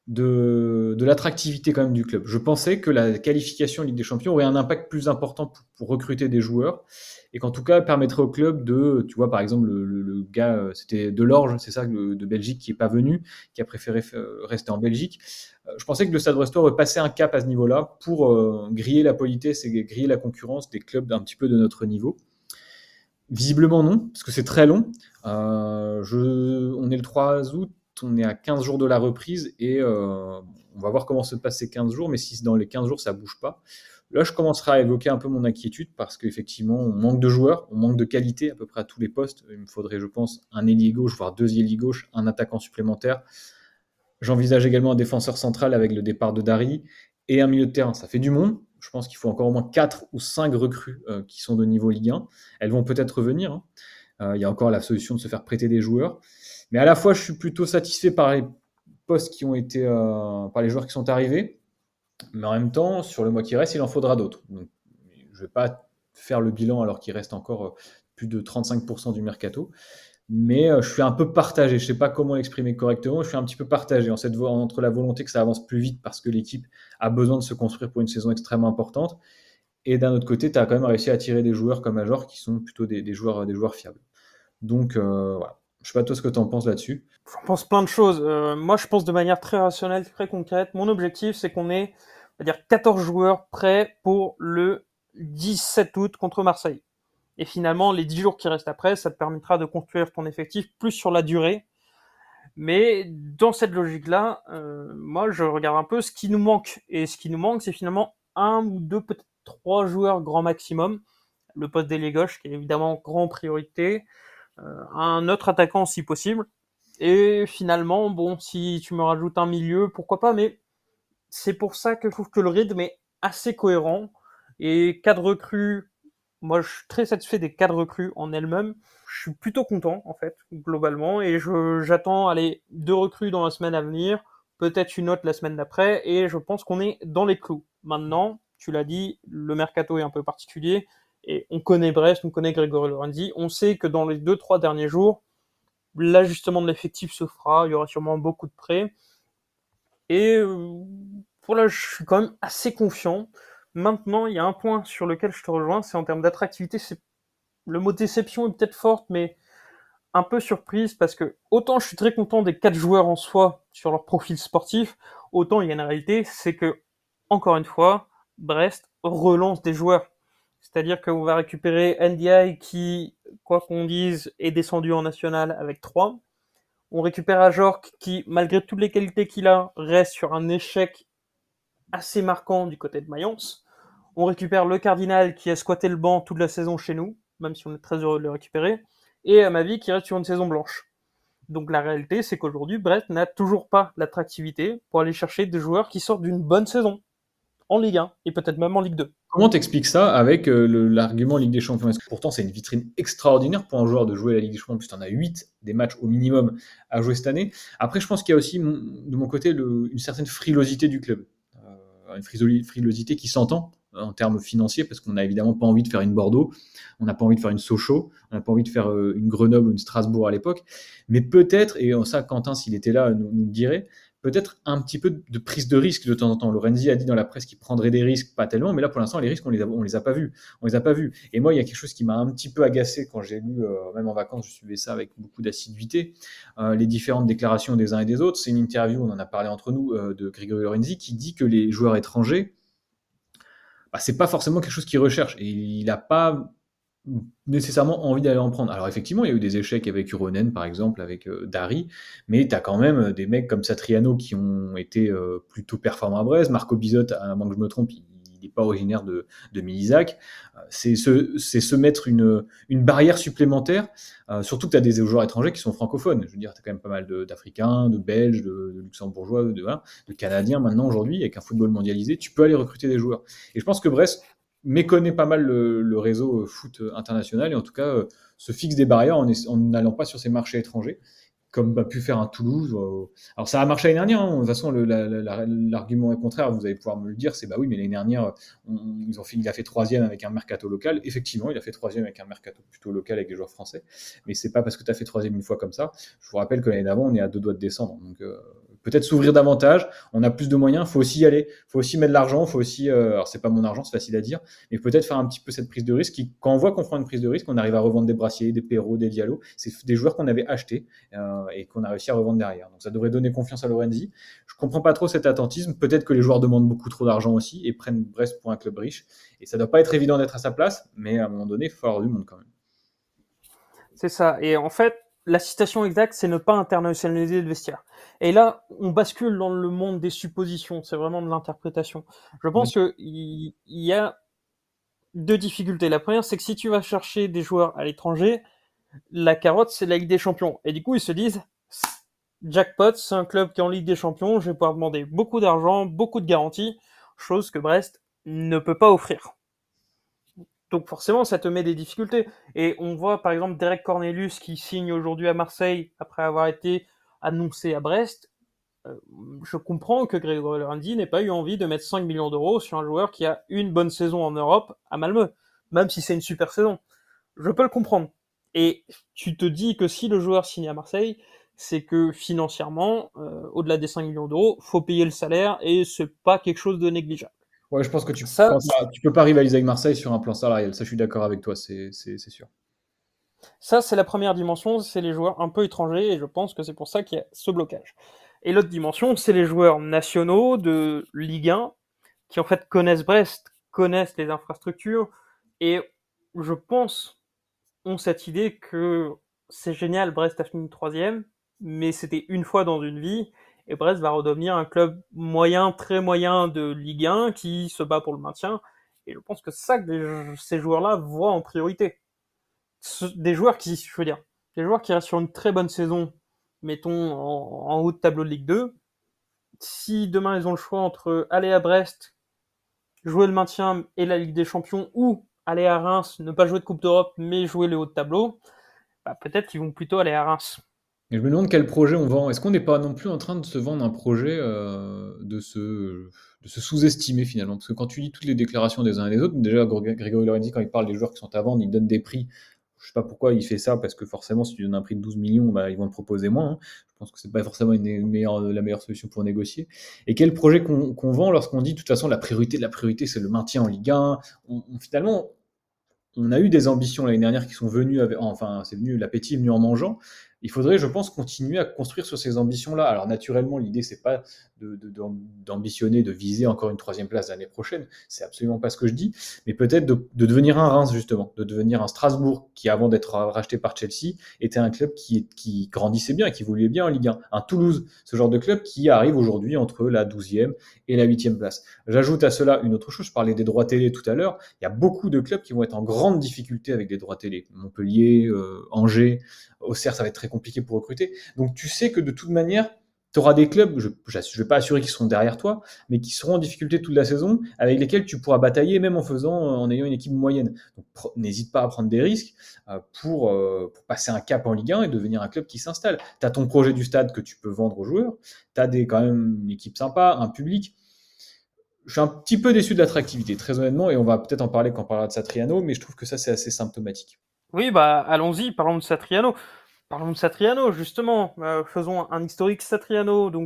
de, de l'attractivité quand même du club. Je pensais que la qualification en Ligue des Champions aurait un impact plus important pour, pour recruter des joueurs, et qu'en tout cas permettrait au club de, tu vois par exemple le, le, le gars, c'était Delorge, c'est ça, de Belgique, qui n'est pas venu, qui a préféré rester en Belgique. Je pensais que le Stade Brestois aurait passé un cap à ce niveau-là pour euh, griller la politesse et griller la concurrence des clubs d'un petit peu de notre niveau. Visiblement non, parce que c'est très long. Euh, je, on est le trois août, on est à quinze jours de la reprise et euh, on va voir comment se passent ces quinze jours, mais si dans les quinze jours ça bouge pas, là je commencerai à évoquer un peu mon inquiétude parce qu'effectivement on manque de joueurs, on manque de qualité à peu près à tous les postes. Il me faudrait, je pense, un ailier gauche, voire deux ailiers gauche, un attaquant supplémentaire. J'envisage également un défenseur central avec le départ de Dari et un milieu de terrain. Ça fait du monde. Je pense qu'il faut encore au moins quatre ou cinq recrues euh, qui sont de niveau Ligue un. Elles vont peut-être revenir. Hein. Euh, il y a encore la solution de se faire prêter des joueurs. Mais à la fois, je suis plutôt satisfait par les postes qui ont été, euh, par les joueurs qui sont arrivés. Mais en même temps, sur le mois qui reste, il en faudra d'autres. Donc, je ne vais pas faire le bilan alors qu'il reste encore plus de trente-cinq pour cent du mercato. Mais euh, je suis un peu partagé. Je ne sais pas comment l'exprimer correctement. Je suis un petit peu partagé en cette vo- entre la volonté que ça avance plus vite parce que l'équipe a besoin de se construire pour une saison extrêmement importante. Et d'un autre côté, tu as quand même réussi à attirer des joueurs comme Major qui sont plutôt des, des, joueurs, des joueurs fiables. Donc, euh, voilà. Je ne sais pas toi ce que tu en penses là-dessus. J'en pense plein de choses. Euh, moi, je pense de manière très rationnelle, très concrète. Mon objectif, c'est qu'on ait, on va dire, quatorze joueurs prêts pour le dix-sept août contre Marseille. Et finalement, les dix jours qui restent après, ça te permettra de construire ton effectif plus sur la durée. Mais dans cette logique-là, euh, moi, je regarde un peu ce qui nous manque. Et ce qui nous manque, c'est finalement un ou deux, peut-être trois joueurs grand maximum. Le poste d'ailier gauche, qui est évidemment grande priorité. Euh, un autre attaquant, si possible. Et finalement, bon, si tu me rajoutes un milieu, pourquoi pas, mais c'est pour ça que je trouve que le rythme est assez cohérent. Et quatre recrues, moi je suis très satisfait des quatre recrues en elles-mêmes. Je suis plutôt content, en fait, globalement. Et je, j'attends, allez, deux recrues dans la semaine à venir, peut-être une autre la semaine d'après, et je pense qu'on est dans les clous. Maintenant, tu l'as dit, le mercato est un peu particulier, et on connaît Brest, on connaît Grégory Lorenzi, on sait que dans les deux, trois derniers jours, l'ajustement de l'effectif se fera, il y aura sûrement beaucoup de prêts. Et euh, voilà, je suis quand même assez confiant. Maintenant, il y a un point sur lequel je te rejoins, c'est en termes d'attractivité. C'est... Le mot déception est peut-être fort, mais un peu surprise parce que autant je suis très content des quatre joueurs en soi sur leur profil sportif, autant il y a une réalité, c'est que, encore une fois, Brest relance des joueurs. C'est-à-dire qu'on va récupérer N D I qui, quoi qu'on dise, est descendu en national avec trois. On récupère Ajorc qui, malgré toutes les qualités qu'il a, reste sur un échec assez marquant du côté de Mayence. On récupère le Cardinal qui a squatté le banc toute la saison chez nous, même si on est très heureux de le récupérer. Et à ma vie qui reste sur une saison blanche. Donc la réalité, c'est qu'aujourd'hui, Brest n'a toujours pas l'attractivité pour aller chercher des joueurs qui sortent d'une bonne saison en Ligue un et peut-être même en Ligue deux. Comment t'expliques ça avec euh, le, l'argument Ligue des Champions? Est-ce que pourtant c'est une vitrine extraordinaire pour un joueur de jouer la Ligue des Champions? En plus, tu en as huit des matchs au minimum à jouer cette année. Après, je pense qu'il y a aussi, de mon côté, le, une certaine frilosité du club. Euh, une frilosité qui s'entend en termes financiers, parce qu'on n'a évidemment pas envie de faire une Bordeaux, on n'a pas envie de faire une Sochaux, on n'a pas envie de faire une Grenoble ou une Strasbourg à l'époque. Mais peut-être, et ça, Quentin, s'il était là, nous, nous le dirait, peut-être un petit peu de prise de risque de temps en temps. Lorenzi a dit dans la presse qu'il prendrait des risques, pas tellement, mais là pour l'instant les risques on les a, on les a pas vus, on les a pas vus. Et moi il y a quelque chose qui m'a un petit peu agacé quand j'ai lu, euh, même en vacances, je suivais ça avec beaucoup d'assiduité, euh, les différentes déclarations des uns et des autres. C'est une interview, on en a parlé entre nous, euh, de Grégory Lorenzi qui dit que les joueurs étrangers, bah, c'est pas forcément quelque chose qu'il recherche et il n'a pas nécessairement envie d'aller en prendre. Alors effectivement, il y a eu des échecs avec Uronen, par exemple, avec euh, Dari, mais tu as quand même des mecs comme Satriano qui ont été euh, plutôt performants à Brest. Marco Bizot, à moins que je me trompe, il n'est pas originaire de, de Milizac. Euh, c'est, se, c'est se mettre une, une barrière supplémentaire, euh, surtout que tu as des joueurs étrangers qui sont francophones. Je veux dire, tu as quand même pas mal de, d'Africains, de Belges, de, de Luxembourgeois, de, voilà, de Canadiens maintenant aujourd'hui, avec un football mondialisé, tu peux aller recruter des joueurs. Et je pense que Brest méconnaît pas mal le, le réseau foot international et en tout cas euh, se fixe des barrières en, en n'allant pas sur ces marchés étrangers, comme a pu faire un Toulouse. Euh, alors ça a marché l'année dernière, hein. De toute façon le, la, la, l'argument est contraire, vous allez pouvoir me le dire, c'est bah oui, mais l'année dernière, on, ils ont fait, il a fait troisième avec un mercato local. Effectivement, il a fait troisième avec un mercato plutôt local avec des joueurs français, mais c'est pas parce que tu as fait troisième une fois comme ça. Je vous rappelle que l'année d'avant, on est à deux doigts de descendre, donc euh, peut-être s'ouvrir davantage, on a plus de moyens, il faut aussi y aller, il faut aussi mettre de l'argent, faut aussi, euh, alors c'est pas mon argent, c'est facile à dire, mais peut-être faire un petit peu cette prise de risque, qui, quand on voit qu'on prend une prise de risque, on arrive à revendre des Brassiers, des Perrault, des Diallo, c'est des joueurs qu'on avait achetés euh, et qu'on a réussi à revendre derrière. Donc ça devrait donner confiance à Lorenzi. Je comprends pas trop cet attentisme, peut-être que les joueurs demandent beaucoup trop d'argent aussi et prennent Brest pour un club riche, et ça doit pas être évident d'être à sa place, mais à un moment donné, il faut avoir du monde quand même. C'est ça, et en fait, la citation exacte, c'est ne pas internationaliser le vestiaire. Et là, on bascule dans le monde des suppositions, c'est vraiment de l'interprétation. Je pense qu'il y, y a deux difficultés. La première, c'est que si tu vas chercher des joueurs à l'étranger, la carotte, c'est la Ligue des Champions. Et du coup, ils se disent, jackpot, c'est un club qui est en Ligue des Champions, je vais pouvoir demander beaucoup d'argent, beaucoup de garanties, chose que Brest ne peut pas offrir. Donc forcément, ça te met des difficultés. Et on voit par exemple Derek Cornelius qui signe aujourd'hui à Marseille après avoir été annoncé à Brest. Euh, je comprends que Grégory Lorenzi n'ait pas eu envie de mettre cinq millions d'euros sur un joueur qui a une bonne saison en Europe à Malmö, même si c'est une super saison. Je peux le comprendre. Et tu te dis que si le joueur signe à Marseille, c'est que financièrement, euh, au-delà des cinq millions d'euros, faut payer le salaire et c'est pas quelque chose de négligeable. Ouais, je pense que tu Ça, ne peux pas rivaliser avec Marseille sur un plan salarial. Ça, je suis d'accord avec toi, c'est, c'est, c'est sûr. Ça, c'est la première dimension, c'est les joueurs un peu étrangers, et je pense que c'est pour ça qu'il y a ce blocage. Et l'autre dimension, c'est les joueurs nationaux de Ligue un, qui en fait connaissent Brest, connaissent les infrastructures, et je pense, ont cette idée que c'est génial, Brest a fini troisième, mais c'était une fois dans une vie, et Brest va redevenir un club moyen, très moyen de Ligue un, qui se bat pour le maintien, et je pense que c'est ça que ces joueurs-là voient en priorité. Des joueurs qui, je veux dire, des joueurs qui restent sur une très bonne saison, mettons en, en haut de tableau de Ligue deux, si demain ils ont le choix entre aller à Brest, jouer le maintien et la Ligue des Champions, ou aller à Reims, ne pas jouer de Coupe d'Europe, mais jouer le haut de tableau, bah peut-être qu'ils vont plutôt aller à Reims. Et je me demande quel projet on vend. Est-ce qu'on n'est pas non plus en train de se vendre un projet euh, de se, de se sous-estimer finalement? Parce que quand tu lis toutes les déclarations des uns et des autres, déjà Grégory Lorenzi, quand il parle des joueurs qui sont à vendre, il donne des prix. Je sais pas pourquoi il fait ça, parce que forcément, si tu donnes un prix de douze millions, bah, ils vont te proposer moins. Hein. Je pense que c'est pas forcément une meilleure, la meilleure solution pour négocier. Et quel projet qu'on, qu'on vend lorsqu'on dit, de toute façon, la priorité de la priorité, c'est le maintien en Ligue un. On, on, finalement, on a eu des ambitions l'année dernière qui sont venues, avec, enfin, c'est venu, l'appétit est venu en mangeant. Il faudrait, je pense, continuer à construire sur ces ambitions-là. Alors, naturellement, l'idée, c'est pas de, de, d'ambitionner, de viser encore une troisième place l'année prochaine. C'est absolument pas ce que je dis. Mais peut-être de, de devenir un Reims, justement, de devenir un Strasbourg qui, avant d'être racheté par Chelsea, était un club qui, qui grandissait bien, qui évoluait bien en Ligue un. Un Toulouse, ce genre de club qui arrive aujourd'hui entre la douzième et la huitième place. J'ajoute à cela une autre chose. Je parlais des droits télé tout à l'heure. Il y a beaucoup de clubs qui vont être en grande difficulté avec des droits télé. Montpellier, euh, Angers, Auxerre, ça va être très compliqué pour recruter. Donc tu sais que de toute manière, tu auras des clubs, je ne vais pas assurer qu'ils seront derrière toi, mais qui seront en difficulté toute la saison, avec lesquels tu pourras batailler même en faisant, en ayant une équipe moyenne. Donc pr- n'hésite pas à prendre des risques euh, pour, euh, pour passer un cap en Ligue un et devenir un club qui s'installe. Tu as ton projet du stade que tu peux vendre aux joueurs, tu as quand même une équipe sympa, un public. Je suis un petit peu déçu de l'attractivité, très honnêtement, et on va peut-être en parler quand on parlera de Satriano, mais je trouve que ça, c'est assez symptomatique. Oui, bah allons-y, parlons de Satriano. Parlons de Satriano, justement. Euh, faisons un historique Satriano. Donc,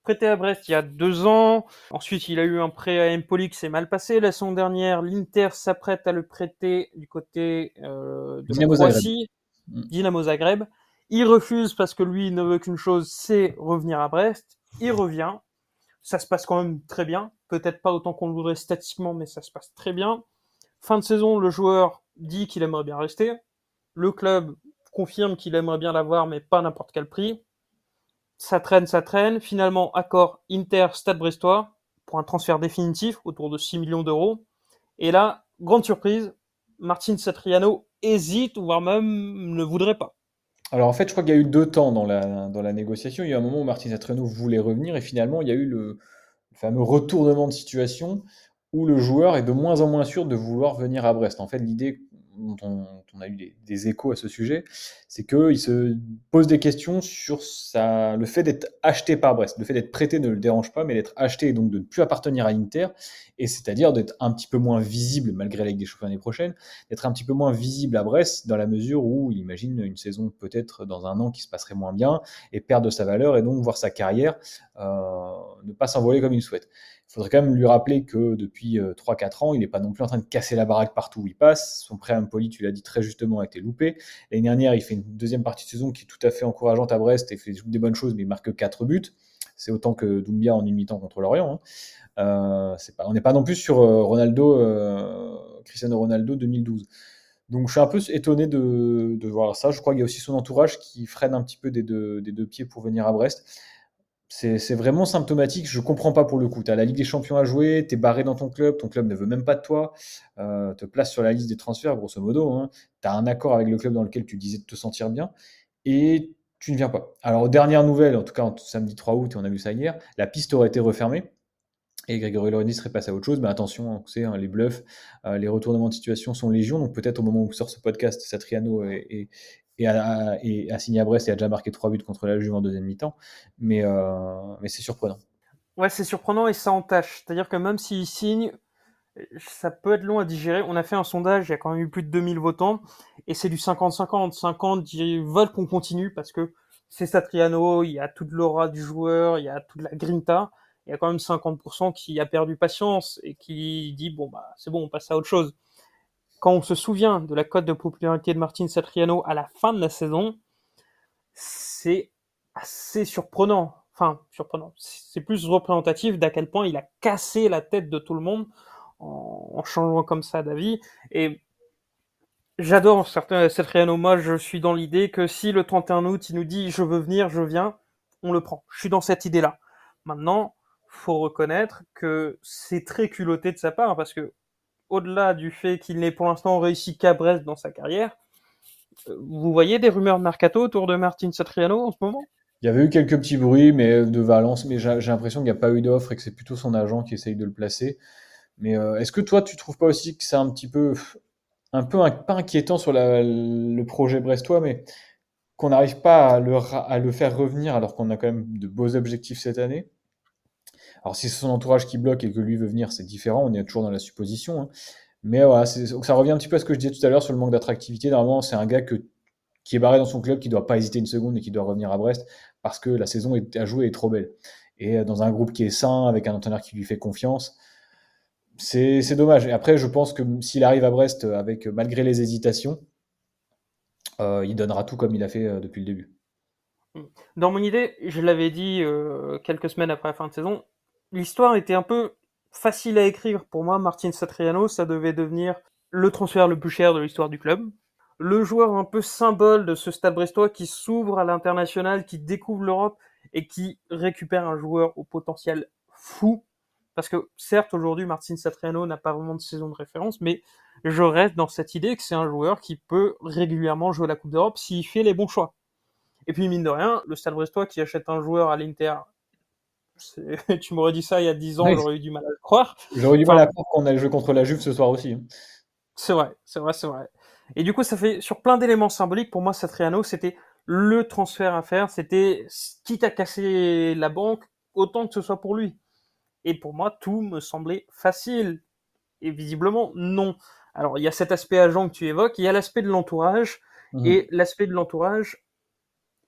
prêté à Brest il y a deux ans. Ensuite, il a eu un prêt à Empoli qui s'est mal passé. La saison dernière, l'Inter s'apprête à le prêter du côté euh, de la Dynamo Zagreb. Croatie, Mm. Dynamo Zagreb. Il refuse parce que lui, il ne veut qu'une chose, c'est revenir à Brest. Il revient. Ça se passe quand même très bien. Peut-être pas autant qu'on le voudrait statistiquement, mais ça se passe très bien. Fin de saison, le joueur dit qu'il aimerait bien rester. Le club confirme qu'il aimerait bien l'avoir, mais pas à n'importe quel prix. Ça traîne, ça traîne. Finalement, accord Inter-Stade Brestois pour un transfert définitif autour de six millions d'euros. Et là, grande surprise, Martin Satriano hésite, voire même ne voudrait pas. Alors en fait, je crois qu'il y a eu deux temps dans la, dans la négociation. Il y a eu un moment où Martin Satriano voulait revenir et finalement il y a eu le, le fameux retournement de situation où le joueur est de moins en moins sûr de vouloir venir à Brest. En fait, l'idée dont on, dont on a eu des, des échos à ce sujet, c'est qu'il se pose des questions sur sa, le fait d'être acheté par Brest. Le fait d'être prêté ne le dérange pas, mais d'être acheté et donc de ne plus appartenir à l'Inter, et c'est-à-dire d'être un petit peu moins visible, malgré la Ligue des Champions l'année prochaine, d'être un petit peu moins visible à Brest, dans la mesure où il imagine une saison peut-être dans un an qui se passerait moins bien, et perdre de sa valeur, et donc voir sa carrière euh, ne pas s'envoler comme il souhaite. Il faudrait quand même lui rappeler que depuis euh, trois quatre ans, il n'est pas non plus en train de casser la baraque partout où il passe. Son prêt à Empoli, tu l'as dit très justement, a été loupé. L'année dernière, il fait une deuxième partie de saison qui est tout à fait encourageante à Brest et fait des bonnes choses, mais il marque que quatre buts. C'est autant que Doumbia en une mi-temps contre l'Orient. Hein. Euh, c'est pas, on n'est pas non plus sur euh, Ronaldo, euh, Cristiano Ronaldo deux mille douze. Donc je suis un peu étonné de, de voir ça. Je crois qu'il y a aussi son entourage qui freine un petit peu des deux, des deux pieds pour venir à Brest. C'est, c'est vraiment symptomatique. Je comprends pas pour le coup. Tu as la Ligue des Champions à jouer, tu es barré dans ton club, ton club ne veut même pas de toi, euh, te place sur la liste des transferts, grosso modo. Hein. Tu as un accord avec le club dans lequel tu disais de te sentir bien et tu ne viens pas. Alors, dernière nouvelle, en tout cas, samedi trois août, et on a vu ça hier, la piste aurait été refermée. Et Grégory Lorenzi serait passé à autre chose, mais attention, vous savez, hein, les bluffs, euh, les retournements de situation sont légion, donc peut-être au moment où sort ce podcast, Satriano est, est, est, à, est à signé à Brest et a déjà marqué trois buts contre la Juve en deuxième mi-temps, mais, euh, mais c'est surprenant. Ouais, c'est surprenant et ça entache. C'est-à-dire que même s'il signe, ça peut être long à digérer. On a fait un sondage, il y a quand même eu plus de deux mille votants, et c'est du cinquante cinquante. cinquante veulent qu'on continue parce que c'est Satriano, il y a toute l'aura du joueur, il y a toute la grinta. Il y a quand même cinquante pour cent qui a perdu patience et qui dit bon bah c'est bon, on passe à autre chose. Quand on se souvient de la cote de popularité de Martin Satriano à la fin de la saison, c'est assez surprenant. Enfin, surprenant. C'est plus représentatif d'à quel point il a cassé la tête de tout le monde en, en changeant comme ça d'avis. Et j'adore certains Satriano. Moi, je suis dans l'idée que si le trente et un août, il nous dit je veux venir, je viens, on le prend. Je suis dans cette idée-là. Maintenant, faut reconnaître que c'est très culotté de sa part parce que au-delà du fait qu'il n'ait pour l'instant réussi qu'à Brest dans sa carrière, vous voyez des rumeurs de mercato autour de Martin Satriano en ce moment? Il y avait eu quelques petits bruits mais de Valence, mais j'ai, j'ai l'impression qu'il n'y a pas eu d'offre et que c'est plutôt son agent qui essaye de le placer. Mais euh, est-ce que toi, tu trouves pas aussi que c'est un petit peu, un peu un, pas inquiétant sur la, le projet brestois, mais qu'on n'arrive pas à le, à le faire revenir alors qu'on a quand même de beaux objectifs cette année? Alors si c'est son entourage qui bloque et que lui veut venir, c'est différent, on est toujours dans la supposition. Hein. Mais voilà, c'est, ça revient un petit peu à ce que je disais tout à l'heure sur le manque d'attractivité. Normalement, c'est un gars que, qui est barré dans son club, qui ne doit pas hésiter une seconde et qui doit revenir à Brest parce que la saison est, à jouer est trop belle. Et dans un groupe qui est sain, avec un entraîneur qui lui fait confiance, c'est, c'est dommage. Et après, je pense que s'il arrive à Brest, avec, malgré les hésitations, euh, il donnera tout comme il a fait euh, depuis le début. Dans mon idée, je l'avais dit euh, quelques semaines après la fin de saison, l'histoire était un peu facile à écrire pour moi. Martin Satriano, ça devait devenir le transfert le plus cher de l'histoire du club. Le joueur un peu symbole de ce Stade brestois qui s'ouvre à l'international, qui découvre l'Europe et qui récupère un joueur au potentiel fou. Parce que certes, aujourd'hui, Martin Satriano n'a pas vraiment de saison de référence, mais je reste dans cette idée que c'est un joueur qui peut régulièrement jouer la Coupe d'Europe s'il fait les bons choix. Et puis, mine de rien, le Stade brestois qui achète un joueur à l'Inter, c'est... tu m'aurais dit ça il y a dix ans, Ouais, j'aurais eu du mal à le croire. j'aurais du mal Enfin, à croire qu'on a joué contre la Juve ce soir aussi. Hein. c'est vrai, c'est vrai, c'est vrai. Et du coup, ça fait, sur plein d'éléments symboliques, pour moi, Satriano, c'était le transfert à faire, c'était, quitte à casser la banque, autant que ce soit pour lui. Et pour moi, tout me semblait facile. Et visiblement, non. Alors, il y a cet aspect agent que tu évoques, il y a l'aspect de l'entourage, Mhm. et l'aspect de l'entourage,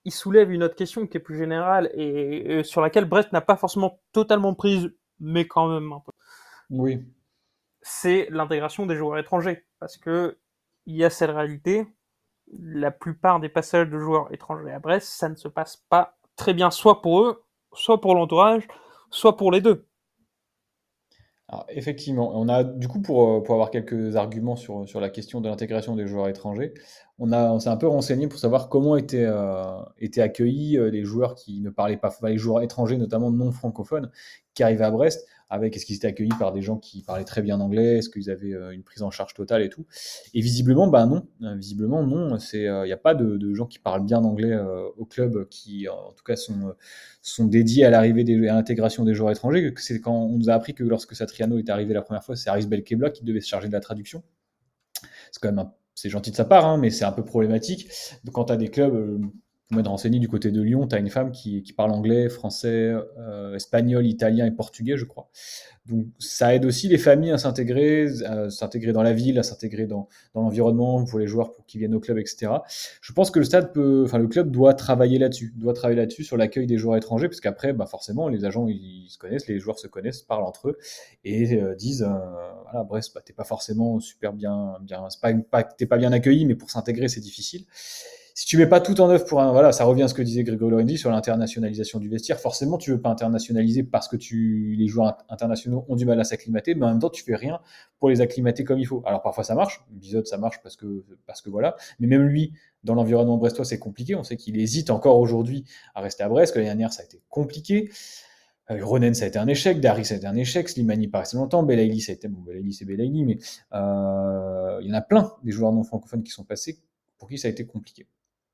il soulève une autre question qui est plus générale et, et sur laquelle Brest n'a pas forcément totalement prise, mais quand même un peu. Oui. C'est l'intégration des joueurs étrangers. Parce que il y a cette réalité, la plupart des passages de joueurs étrangers à Brest, ça ne se passe pas très bien, soit pour eux, soit pour l'entourage, soit pour les deux. Alors, effectivement, on a du coup pour, euh, pour avoir quelques arguments sur, sur la question de l'intégration des joueurs étrangers, on a, on s'est un peu renseigné pour savoir comment étaient, euh, étaient accueillis euh, les joueurs qui ne parlaient pas, enfin, les joueurs étrangers, notamment non francophones, qui arrivaient à Brest, avec est-ce qu'ils étaient accueillis par des gens qui parlaient très bien anglais, est-ce qu'ils avaient euh, une prise en charge totale et tout. Et visiblement, bah non, Euh, visiblement non, c'est, il n'y a pas de, de gens qui parlent bien anglais euh, au club, qui en tout cas sont, sont dédiés à l'arrivée des, à l'intégration des joueurs étrangers. C'est quand on nous a appris que lorsque Satriano est arrivé la première fois, c'est Aris Belkebla qui devait se charger de la traduction. C'est quand même un- c'est gentil de sa part, hein, mais c'est un peu problématique. Quand tu as des clubs, euh, pour m'être renseigné du côté de Lyon, tu as une femme qui, qui parle anglais, français, euh, espagnol, italien et portugais, je crois. Donc ça aide aussi les familles à s'intégrer, à s'intégrer dans la ville, à s'intégrer dans, dans l'environnement pour les joueurs pour qu'ils viennent au club, et cetera. Je pense que le stade peut, enfin le club doit travailler là-dessus, doit travailler là-dessus sur l'accueil des joueurs étrangers, parce qu'après, bah forcément, les agents ils se connaissent, les joueurs se connaissent, parlent entre eux et euh, disent, euh, voilà, Brest, bah, t'es pas forcément super bien, bien, c'est pas, pas t'es pas bien accueilli, mais pour s'intégrer c'est difficile. Si tu mets pas tout en œuvre pour un, voilà, ça revient à ce que disait Grégory Lorenzi sur l'internationalisation du vestiaire. Forcément, tu veux pas internationaliser parce que tu, les joueurs internationaux ont du mal à s'acclimater, mais en même temps, tu fais rien pour les acclimater comme il faut. Alors parfois ça marche, Bizot ça marche parce que, parce que voilà, mais même lui, dans l'environnement brestois, c'est compliqué. On sait qu'il hésite encore aujourd'hui à rester à Brest, que l'année dernière ça a été compliqué. Euh, Ronen, ça a été un échec, Dari, ça a été un échec, Slimani pas resté longtemps, Belaïli, ça a été, bon, Belaïli, c'est Belaïli, mais euh, il y en a plein des joueurs non francophones qui sont passés pour qui ça a été compliqué.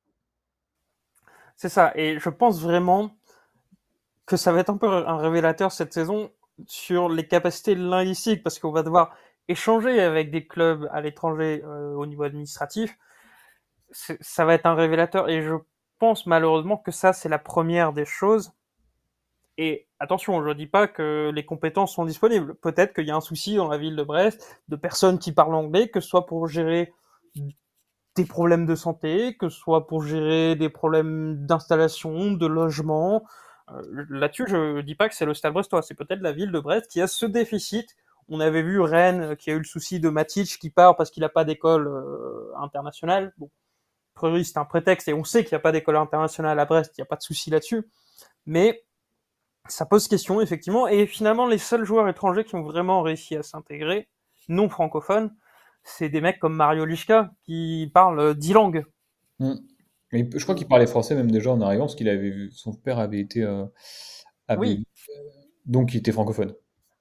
C'est ça, et je pense vraiment que ça va être un peu un révélateur cette saison sur les capacités linguistiques, parce qu'on va devoir échanger avec des clubs à l'étranger euh, au niveau administratif. C'est, ça va être un révélateur, et je pense malheureusement que ça, c'est la première des choses. Et attention, je ne dis pas que les compétences sont disponibles. Peut-être qu'il y a un souci dans la ville de Brest de personnes qui parlent anglais, que ce soit pour gérer des problèmes de santé, que ce soit pour gérer des problèmes d'installation, de logement. Euh, là-dessus, je dis pas que c'est le Stade brestois, c'est peut-être la ville de Brest qui a ce déficit. On avait vu Rennes qui a eu le souci de Matic qui part parce qu'il n'a pas d'école euh, internationale. Bon, a priori, c'est un prétexte et on sait qu'il n'y a pas d'école internationale à Brest, il n'y a pas de souci là-dessus. Mais ça pose question, effectivement. Et finalement, les seuls joueurs étrangers qui ont vraiment réussi à s'intégrer, non francophones, c'est des mecs comme Mario Lichka qui parlent dix langues. Mm. Mais je crois qu'il parlait français même déjà en arrivant, parce qu'il avait vu, son père avait été, euh, avait, Oui, donc il était francophone.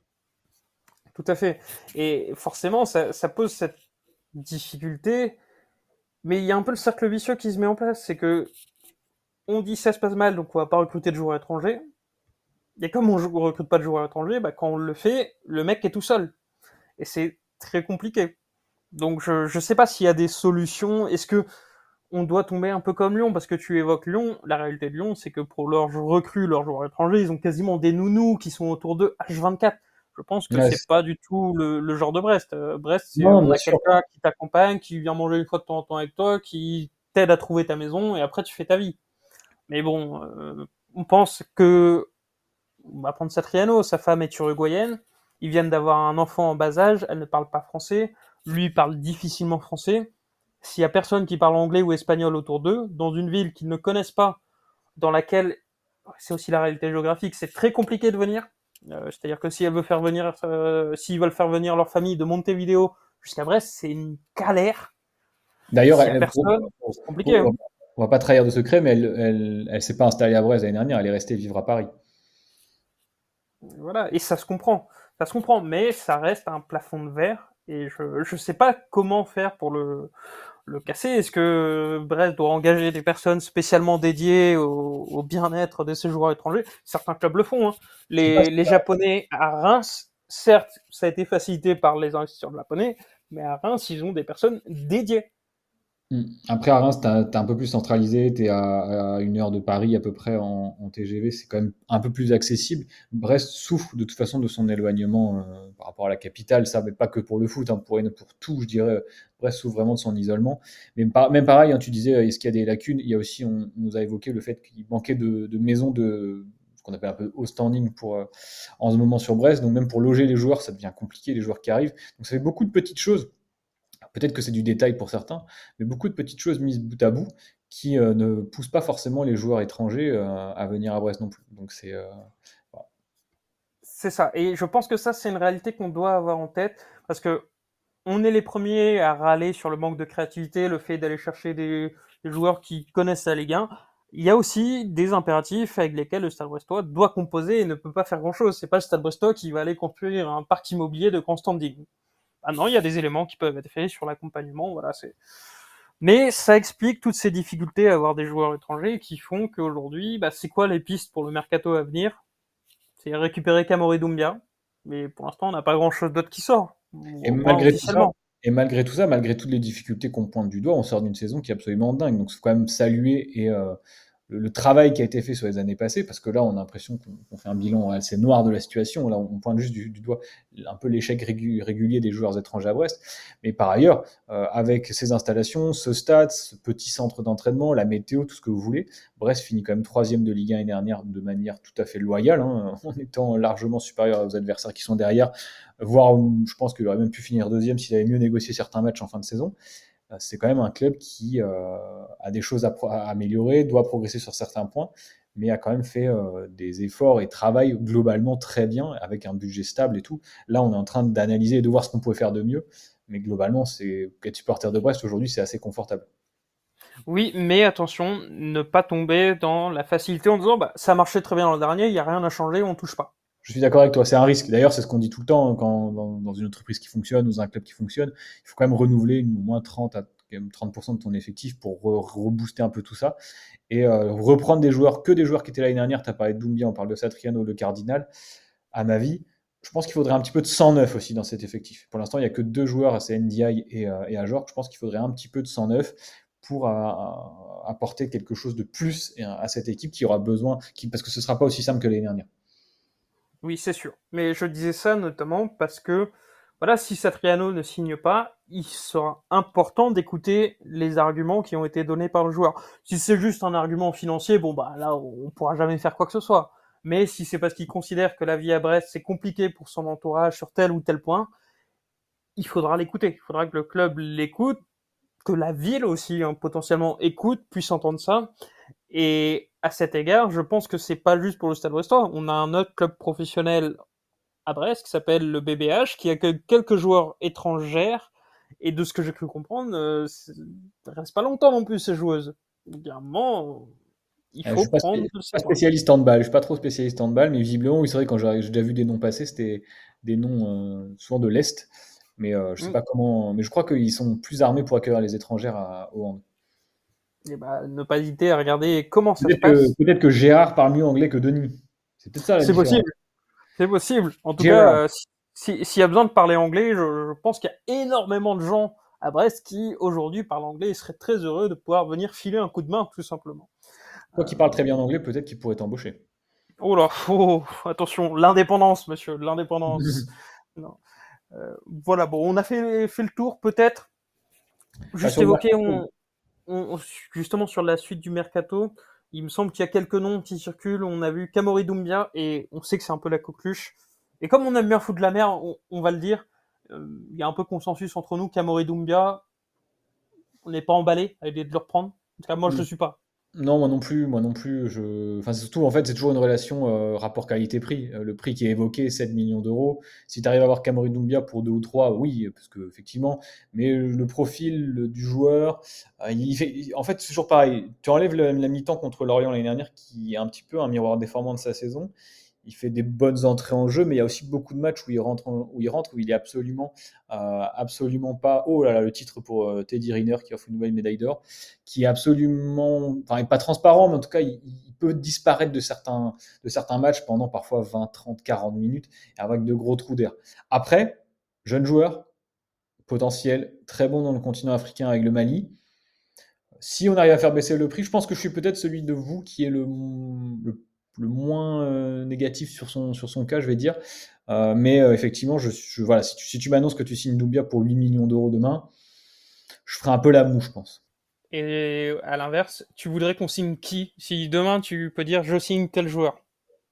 tout à fait. Et forcément, ça, ça pose cette difficulté, mais il y a un peu le cercle vicieux qui se met en place. C'est que on dit ça se passe mal, donc on va pas recruter de joueurs étrangers. Et comme on ne recrute pas de joueurs étrangers, bah, quand on le fait, le mec est tout seul. Et c'est très compliqué. Donc je ne sais pas s'il y a des solutions. Est-ce que on doit tomber un peu comme Lyon, parce que tu évoques Lyon, la réalité de Lyon, c'est que pour leurs recrues, leurs joueurs étrangers, ils ont quasiment des nounous qui sont autour d'eux H vingt-quatre. Je pense que Ouais, c'est c'est- pas du tout le, le genre de Brest. Euh, Brest, c'est non, on bien a sûr. quelqu'un qui t'accompagne, qui vient manger une fois de temps en temps avec toi, qui t'aide à trouver ta maison, et après tu fais ta vie. Mais bon, euh, on pense que, on va prendre Satriano, sa femme est uruguayenne, ils viennent d'avoir un enfant en bas âge, elle ne parle pas français, lui parle difficilement français. S'il y a personne qui parle anglais ou espagnol autour d'eux, dans une ville qu'ils ne connaissent pas, dans laquelle, c'est aussi la réalité géographique, c'est très compliqué de venir. Euh, c'est-à-dire que si elle veut faire venir, euh, s'ils veulent faire venir leur famille de Montevideo jusqu'à Brest, c'est une galère. D'ailleurs, S'il y a elle- pour- personne, pour- c'est compliqué. Hein. pour- on va pas trahir de secret, mais elle, elle, elle s'est pas installée à Brest l'année dernière, elle est restée vivre à Paris. Voilà, et ça se comprend. Ça se comprend, mais ça reste un plafond de verre. Et je je sais pas comment faire pour le, le casser. Est-ce que Brest doit engager des personnes spécialement dédiées au, au bien-être de ces joueurs étrangers? Certains clubs le font. Hein. Je sais pas Les, si- les Japonais à Reims, certes, ça a été facilité par les investisseurs japonais, mais à Reims, ils ont des personnes dédiées. Mm. Après, à Reims, t'as- t'es un peu plus centralisé, tu es à, à une heure de Paris à peu près en, en T G V, c'est quand même un peu plus accessible. Brest souffre de toute façon de son éloignement euh, par rapport à la capitale, ça, mais pas que pour le foot, hein, pour, pour tout, je dirais. Brest souffre vraiment de son isolement. Mais par- même pareil, hein, tu disais, euh, est-ce qu'il y a des lacunes? Il y a aussi, on, on nous a évoqué le fait qu'il manquait de, de maisons de ce qu'on appelle un peu haut standing pour, euh, en ce moment sur Brest. Donc même pour loger les joueurs, ça devient compliqué, les joueurs qui arrivent. Donc ça fait beaucoup de petites choses. Peut-être que c'est du détail pour certains, mais beaucoup de petites choses mises bout à bout qui euh, ne poussent pas forcément les joueurs étrangers euh, à venir à Brest non plus. Donc c'est euh, voilà. C'est ça. Et je pense que ça, c'est une réalité qu'on doit avoir en tête parce que on est les premiers à râler sur le manque de créativité, le fait d'aller chercher des, des joueurs qui connaissent la Ligue un. Il y a aussi des impératifs avec lesquels le Stade Brestois doit composer et ne peut pas faire grand-chose. C'est pas le Stade Brestois qui va aller construire un parc immobilier de grand standing. Ah non, il y a des éléments qui peuvent être faits sur l'accompagnement, voilà, c'est. Mais ça explique toutes ces difficultés à avoir des joueurs étrangers qui font qu'aujourd'hui, bah, c'est quoi les pistes pour le mercato à venir? C'est récupérer Kamori Doumbia, mais pour l'instant, on n'a pas grand-chose d'autre qui sort, Et au moins malgré tout ça, officiellement. et malgré tout ça, malgré toutes les difficultés qu'on pointe du doigt, on sort d'une saison qui est absolument dingue. Donc, il faut quand même saluer et euh, le, le travail qui a été fait sur les années passées, parce que là, on a l'impression qu'on qu'on fait un bilan assez noir de la situation. Là, on pointe juste du, du doigt un peu l'échec régu- régulier des joueurs étrangers à Brest. Mais par ailleurs, euh, avec ces installations, ce stade, ce petit centre d'entraînement, la météo, tout ce que vous voulez, Brest finit quand même troisième de Ligue un l'année dernière de manière tout à fait loyale, hein, en étant largement supérieur aux adversaires qui sont derrière, voire je pense qu'il aurait même pu finir deuxième s'il avait mieux négocié certains matchs en fin de saison. Euh, C'est quand même un club qui euh, a des choses à, pro- à améliorer, doit progresser sur certains points, mais a quand même fait euh, des efforts et travaille globalement très bien avec un budget stable et tout. Là, on est en train d'analyser et de voir ce qu'on pouvait faire de mieux, mais globalement, c'est être supporter de Brest aujourd'hui, c'est assez confortable. Oui, mais attention, ne pas tomber dans la facilité en disant bah, ça marchait très bien l'an dernier, il n'y a rien à changer, on touche pas. Je suis d'accord avec toi, c'est un risque. D'ailleurs, c'est ce qu'on dit tout le temps hein, quand, dans, dans une entreprise qui fonctionne, ou dans un club qui fonctionne. Il faut quand même renouveler une, au moins trente à trente pour cent de ton effectif pour re- rebooster un peu tout ça. Et euh, reprendre des joueurs, que des joueurs qui étaient l'année dernière. Tu as parlé de Doumbia, on parle de Satriano, le Cardinal. À ma vie, je pense qu'il faudrait un petit peu de sang neuf aussi dans cet effectif. Pour l'instant, il n'y a que deux joueurs, c'est N D I et, euh, et Ajor. Je pense qu'il faudrait un petit peu de sang neuf pour euh, apporter quelque chose de plus à cette équipe qui aura besoin, qui, parce que ce ne sera pas aussi simple que l'année dernière. Oui, c'est sûr. Mais je disais ça notamment parce que, voilà, si Satriano ne signe pas, il sera important d'écouter les arguments qui ont été donnés par le joueur. Si c'est juste un argument financier, bon, bah là, on pourra jamais faire quoi que ce soit. Mais si c'est parce qu'il considère que la vie à Brest, c'est compliqué pour son entourage sur tel ou tel point, il faudra l'écouter. Il faudra que le club l'écoute, que la ville aussi, hein, potentiellement, écoute, puisse entendre ça. Et à cet égard, je pense que c'est pas juste pour le Stade Brestois. On a un autre club professionnel à Brest qui s'appelle le B B H, qui accueille quelques joueurs étrangers. Et de ce que j'ai cru comprendre, euh, ça reste pas longtemps non plus ces joueuses. Donc, à un moment, il Euh, je faut suis pas, prendre spé- de ces pas points. spécialiste handball, je suis pas trop spécialiste handball, mais visiblement, oui, c'est vrai, quand j'ai j'ai déjà vu des noms passer, c'était des noms euh, souvent de l'Est, mais euh, je sais Mm. pas comment, mais je crois qu'ils sont plus armés pour accueillir les étrangères à, au hand. Et bah, ne pas hésiter à regarder comment ça se Peut-être que, passe. peut-être que Gérard parle mieux anglais que Denis. C'est peut-être ça la C'est différence. possible, c'est possible. En tout cas, Gérard. euh, si- si- s'il y a besoin de parler anglais, je, je pense qu'il y a énormément de gens à Brest qui aujourd'hui parlent anglais et seraient très heureux de pouvoir venir filer un coup de main, tout simplement. Toi qui parles très bien anglais, peut-être qu'il pourrait t'embaucher. Oh là, oh, attention, l'indépendance, monsieur, l'indépendance. Non. Euh, voilà, bon, on a fait, fait le tour, peut-être. Bah, Juste sur le évoquer, mercato, on, on- justement sur la suite du mercato, il me semble qu'il y a quelques noms qui circulent. On a vu Kamori Doumbia et on sait que c'est un peu la coqueluche. Et comme on aime bien foutre de la mer, on, on va le dire. euh, Il y a un peu consensus entre nous. Kamori Doumbia, on n'est pas emballé à l'idée de le reprendre. En tout cas, moi, je hmm. le suis pas. Non, moi non plus, moi non plus. Je... Enfin, c'est surtout, en fait, c'est toujours une relation euh, rapport qualité-prix. Euh, le prix qui est évoqué, sept millions d'euros. Si tu arrives à avoir Cameroun Doumbia pour deux ou trois, oui, parce que effectivement, mais le profil le- du joueur, euh, il fait... il- en fait, c'est toujours pareil. Tu enlèves le- la mi-temps contre Lorient l'année dernière, qui est un petit peu un miroir déformant de sa saison. Il fait des bonnes entrées en jeu, mais il y a aussi beaucoup de matchs où il rentre, en- où il rentre, où il est absolument, euh, absolument pas. Oh là là, le titre pour euh, Teddy Riner qui offre une nouvelle médaille d'or, qui est absolument, enfin, pas transparent, mais en tout cas, il, il peut disparaître de certains, de certains matchs pendant parfois vingt, trente, quarante minutes, avec de gros trous d'air. Après, jeune joueur, potentiel, très bon dans le continent africain avec le Mali. si on arrive à faire baisser le prix, je pense que je suis peut-être celui de vous qui est le, le, le moins euh, négatif sur son, sur son cas, je vais dire. Euh, mais euh, effectivement, je, je- voilà, si tu, si tu m'annonces que tu signes Doumbia pour huit millions d'euros demain, je ferai un peu la moue, je pense. Et à l'inverse, tu voudrais qu'on signe qui? Si demain tu peux dire je signe tel joueur,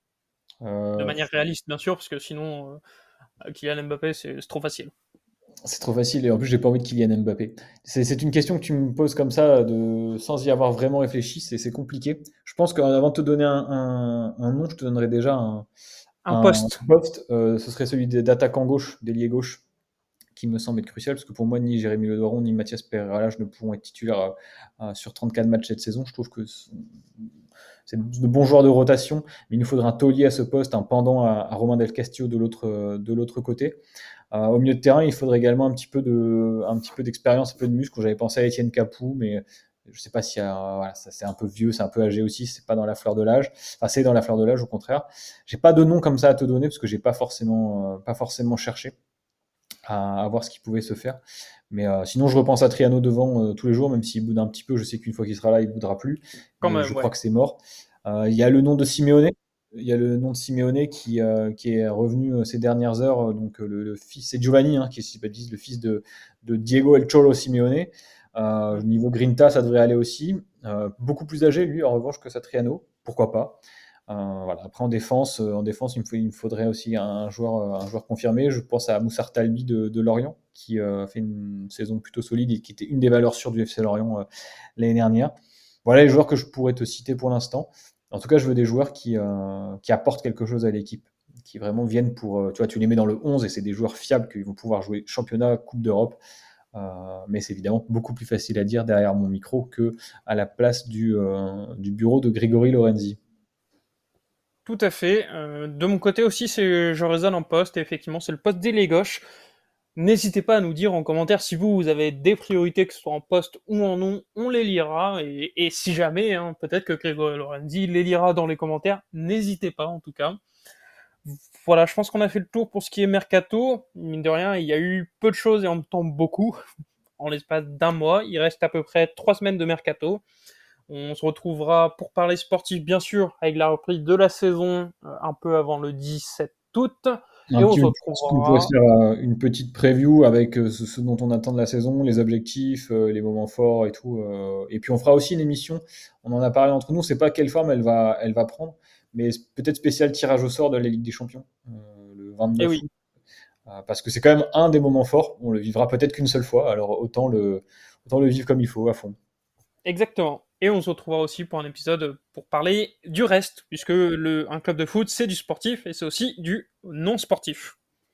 de Euh, manière réaliste bien sûr, parce que sinon euh, Kylian Mbappé c'est c'est trop facile. c'est trop facile et en plus, j'ai pas envie de Kylian Mbappé. C'est c'est une question que tu me poses comme ça, de, sans y avoir vraiment réfléchi, c'est c'est compliqué. Je pense qu'avant de te donner un, un, un nom, je te donnerai déjà un, Un un poste. poste. Euh, ce serait celui d'attaquant gauche, d'ailier gauche, qui me semble être crucial, parce que pour moi, ni Jérémy Le Doiron, ni Mathias Pereira ne pourront être titulaires euh, euh, sur trente-quatre matchs cette saison. Je trouve que c'est de bons joueurs de rotation, mais il nous faudra un taulier à ce poste, un pendant à, à Romain Del Castillo de l'autre de l'autre côté. Euh, au milieu de terrain, il faudrait également un petit peu de, un petit peu d'expérience, un peu de muscle. J'avais pensé à Étienne Capou, mais je sais pas si euh, voilà, ça, c'est un peu vieux, c'est un peu âgé aussi, c'est pas dans la fleur de l'âge. Enfin, c'est dans la fleur de l'âge au contraire. J'ai pas de nom comme ça à te donner parce que j'ai pas forcément, euh, pas forcément cherché à, à voir ce qui pouvait se faire. Mais euh, sinon, je repense à Triano devant euh, tous les jours, même s'il boude un petit peu. Je sais qu'une fois qu'il sera là, il boudera plus. Quand Mais je même, crois ouais. que c'est mort. Euh, Il y a le nom de Simeone. Il y a le nom de Simeone qui, euh, qui est revenu euh, ces dernières heures. Donc, euh, le, le fils, c'est Giovanni, hein, qui est, si pas de bêtises, le fils de, de Diego El Cholo Simeone. Euh, Mm. niveau Grinta, ça devrait aller aussi. Euh, beaucoup plus âgé, lui, en revanche, que Satriano. Pourquoi pas. Euh, voilà. Après, en défense, euh, en défense il, me faut- il me faudrait aussi un joueur, euh, un joueur confirmé. Je pense à Moussar Talbi de, de Lorient, qui euh, a fait une saison plutôt solide et qui était une des valeurs sûres du F C Lorient euh, l'année dernière. Voilà les joueurs que je pourrais te citer pour l'instant. En tout cas, je veux des joueurs qui, euh, qui apportent quelque chose à l'équipe, qui vraiment viennent pour. Euh, tu vois, tu les mets dans le onze et c'est des joueurs fiables qui vont pouvoir jouer championnat, Coupe d'Europe. Euh, mais c'est évidemment beaucoup plus facile à dire derrière mon micro que à la place du, euh, du bureau de Grégory Lorenzi. Tout à fait. Euh, de mon côté aussi, c'est je raisonne en poste, et effectivement, c'est le poste d'ailier gauche. N'hésitez pas à nous dire en commentaire si vous, vous avez des priorités, que ce soit en poste ou en nom, on les lira, et, et si jamais, hein, peut-être que Grégory Lorenzi les lira dans les commentaires, n'hésitez pas en tout cas. Voilà, je pense qu'on a fait le tour pour ce qui est Mercato. Mine de rien, il y a eu peu de choses et en même temps beaucoup. En l'espace d'un mois, il reste à peu près trois semaines de Mercato. On se retrouvera pour parler sportif, bien sûr, avec la reprise de la saison euh, un peu avant le dix-sept août. Et Un on petit, se on pourrait retrouvera. se faire euh, une petite preview avec euh, ce, ce dont on attend de la saison, les objectifs, euh, les moments forts et tout. euh. Et puis on fera aussi une émission. On en a parlé entre nous. On sait pas quelle forme elle va, elle va prendre, mais peut-être spécial tirage au sort de la Ligue des Champions euh, le Eh vingt-neuf oui, août, euh, parce que c'est quand même un des moments forts. On le vivra peut-être qu'une seule fois. Alors autant le, autant le vivre comme il faut à fond. exactement. Et on se retrouvera aussi pour un épisode pour parler du reste, puisque le, un club de foot, c'est du sportif et c'est aussi du non sportif.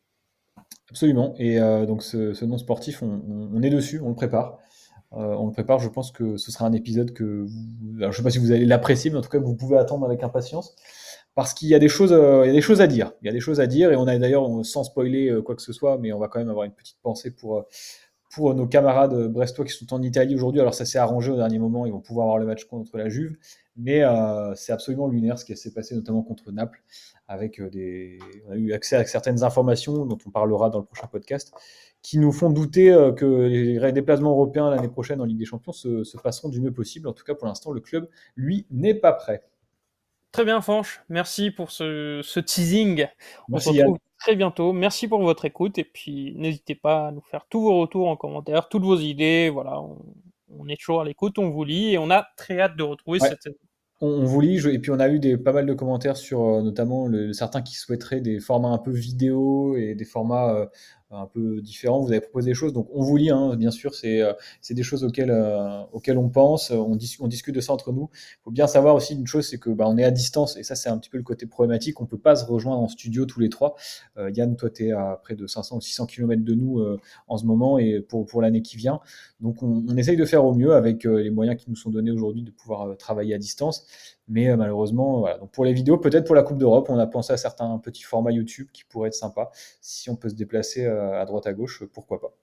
Absolument. Et euh, donc ce, ce non sportif, on, on- on est dessus, on le prépare. Euh, on le prépare, je pense que ce sera un épisode que vous... Alors, je ne sais pas si vous allez l'apprécier, mais en tout cas que vous pouvez attendre avec impatience. Parce qu'il y a des choses, euh, il y a des choses à dire. Il y a des choses à dire, et on a d'ailleurs, sans spoiler euh, quoi que ce soit, mais on va quand même avoir une petite pensée pour, euh, pour nos camarades brestois qui sont en Italie aujourd'hui. Alors ça s'est arrangé au dernier moment, ils vont pouvoir avoir le match contre la Juve, mais euh, c'est absolument lunaire ce qui s'est passé notamment contre Naples, avec euh, des, on a eu accès à certaines informations dont on parlera dans le prochain podcast, qui nous font douter euh, que les déplacements européens l'année prochaine en Ligue des Champions se, se passeront du mieux possible. En tout cas, pour l'instant, le club, lui, n'est pas prêt. Très bien, Fanche. Merci pour ce, ce teasing. On se Merci Yann. retrouve très bientôt. Merci pour votre écoute. Et puis, n'hésitez pas à nous faire tous vos retours en commentaire, toutes vos idées. Voilà, on, on est toujours à l'écoute, on vous lit et on a très hâte de retrouver Ouais. cette saison. On, on vous lit, je- et puis on a eu des, pas mal de commentaires sur euh, notamment le- certains qui souhaiteraient des formats un peu vidéo et des formats euh, un peu différents. Vous avez proposé des choses, donc on vous lit, hein, bien sûr, c'est euh, c'est des choses auxquelles, euh, auxquelles on pense, on, dis- on discute de ça entre nous. Il faut bien savoir aussi une chose, c'est que bah, on est à distance, et ça c'est un petit peu le côté problématique, on peut pas se rejoindre en studio tous les trois. Euh, Yann, toi tu es à près de cinq cents ou six cents kilomètres de nous euh, en ce moment, et pour, pour l'année qui vient. Donc on, on essaye de faire au mieux avec euh, les moyens qui nous sont donnés aujourd'hui de pouvoir euh, travailler à distance. Mais euh, malheureusement, voilà. Donc pour les vidéos, peut-être pour la Coupe d'Europe, on a pensé à certains petits formats YouTube qui pourraient être sympas. Si on peut se déplacer euh, à droite à gauche, pourquoi pas.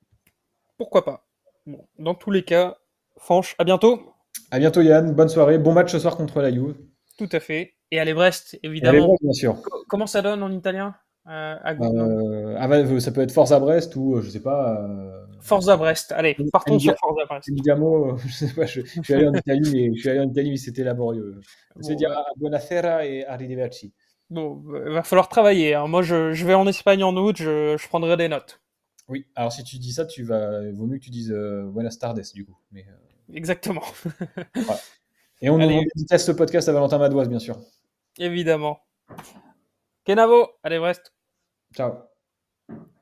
Pourquoi pas. Bon, dans tous les cas, Fanche, à bientôt. À bientôt Yann, bonne soirée, bon match ce soir contre la Juve. Tout à fait. Et allez Brest, Et allez évidemment. voir, bien sûr. Co- comment ça donne en italien euh, à Gu- non. Euh, ah, bah, ça peut être Forza Brest ou euh, je sais pas. euh, Forza Brest. Allez, partons Andiga- sur Forza Brest. Andiamo, je sais pas, je, je suis allé en Italie, mais je suis allé en Italie, mais c'était laborieux. C'est Bon, dire bah, buonasera et arrivederci. bon, il va falloir travailler. Hein. Moi, je, je vais en Espagne en août, je, je prendrai des notes. Oui, alors si tu dis ça, tu vas, vaut mieux que tu dises euh, buenas tardes, du coup. Mais, euh, Exactement. voilà. Et on, on Allez, dédicace ce podcast à Valentin Madoise, bien sûr. évidemment. Kenavo, allez Brest. Ciao.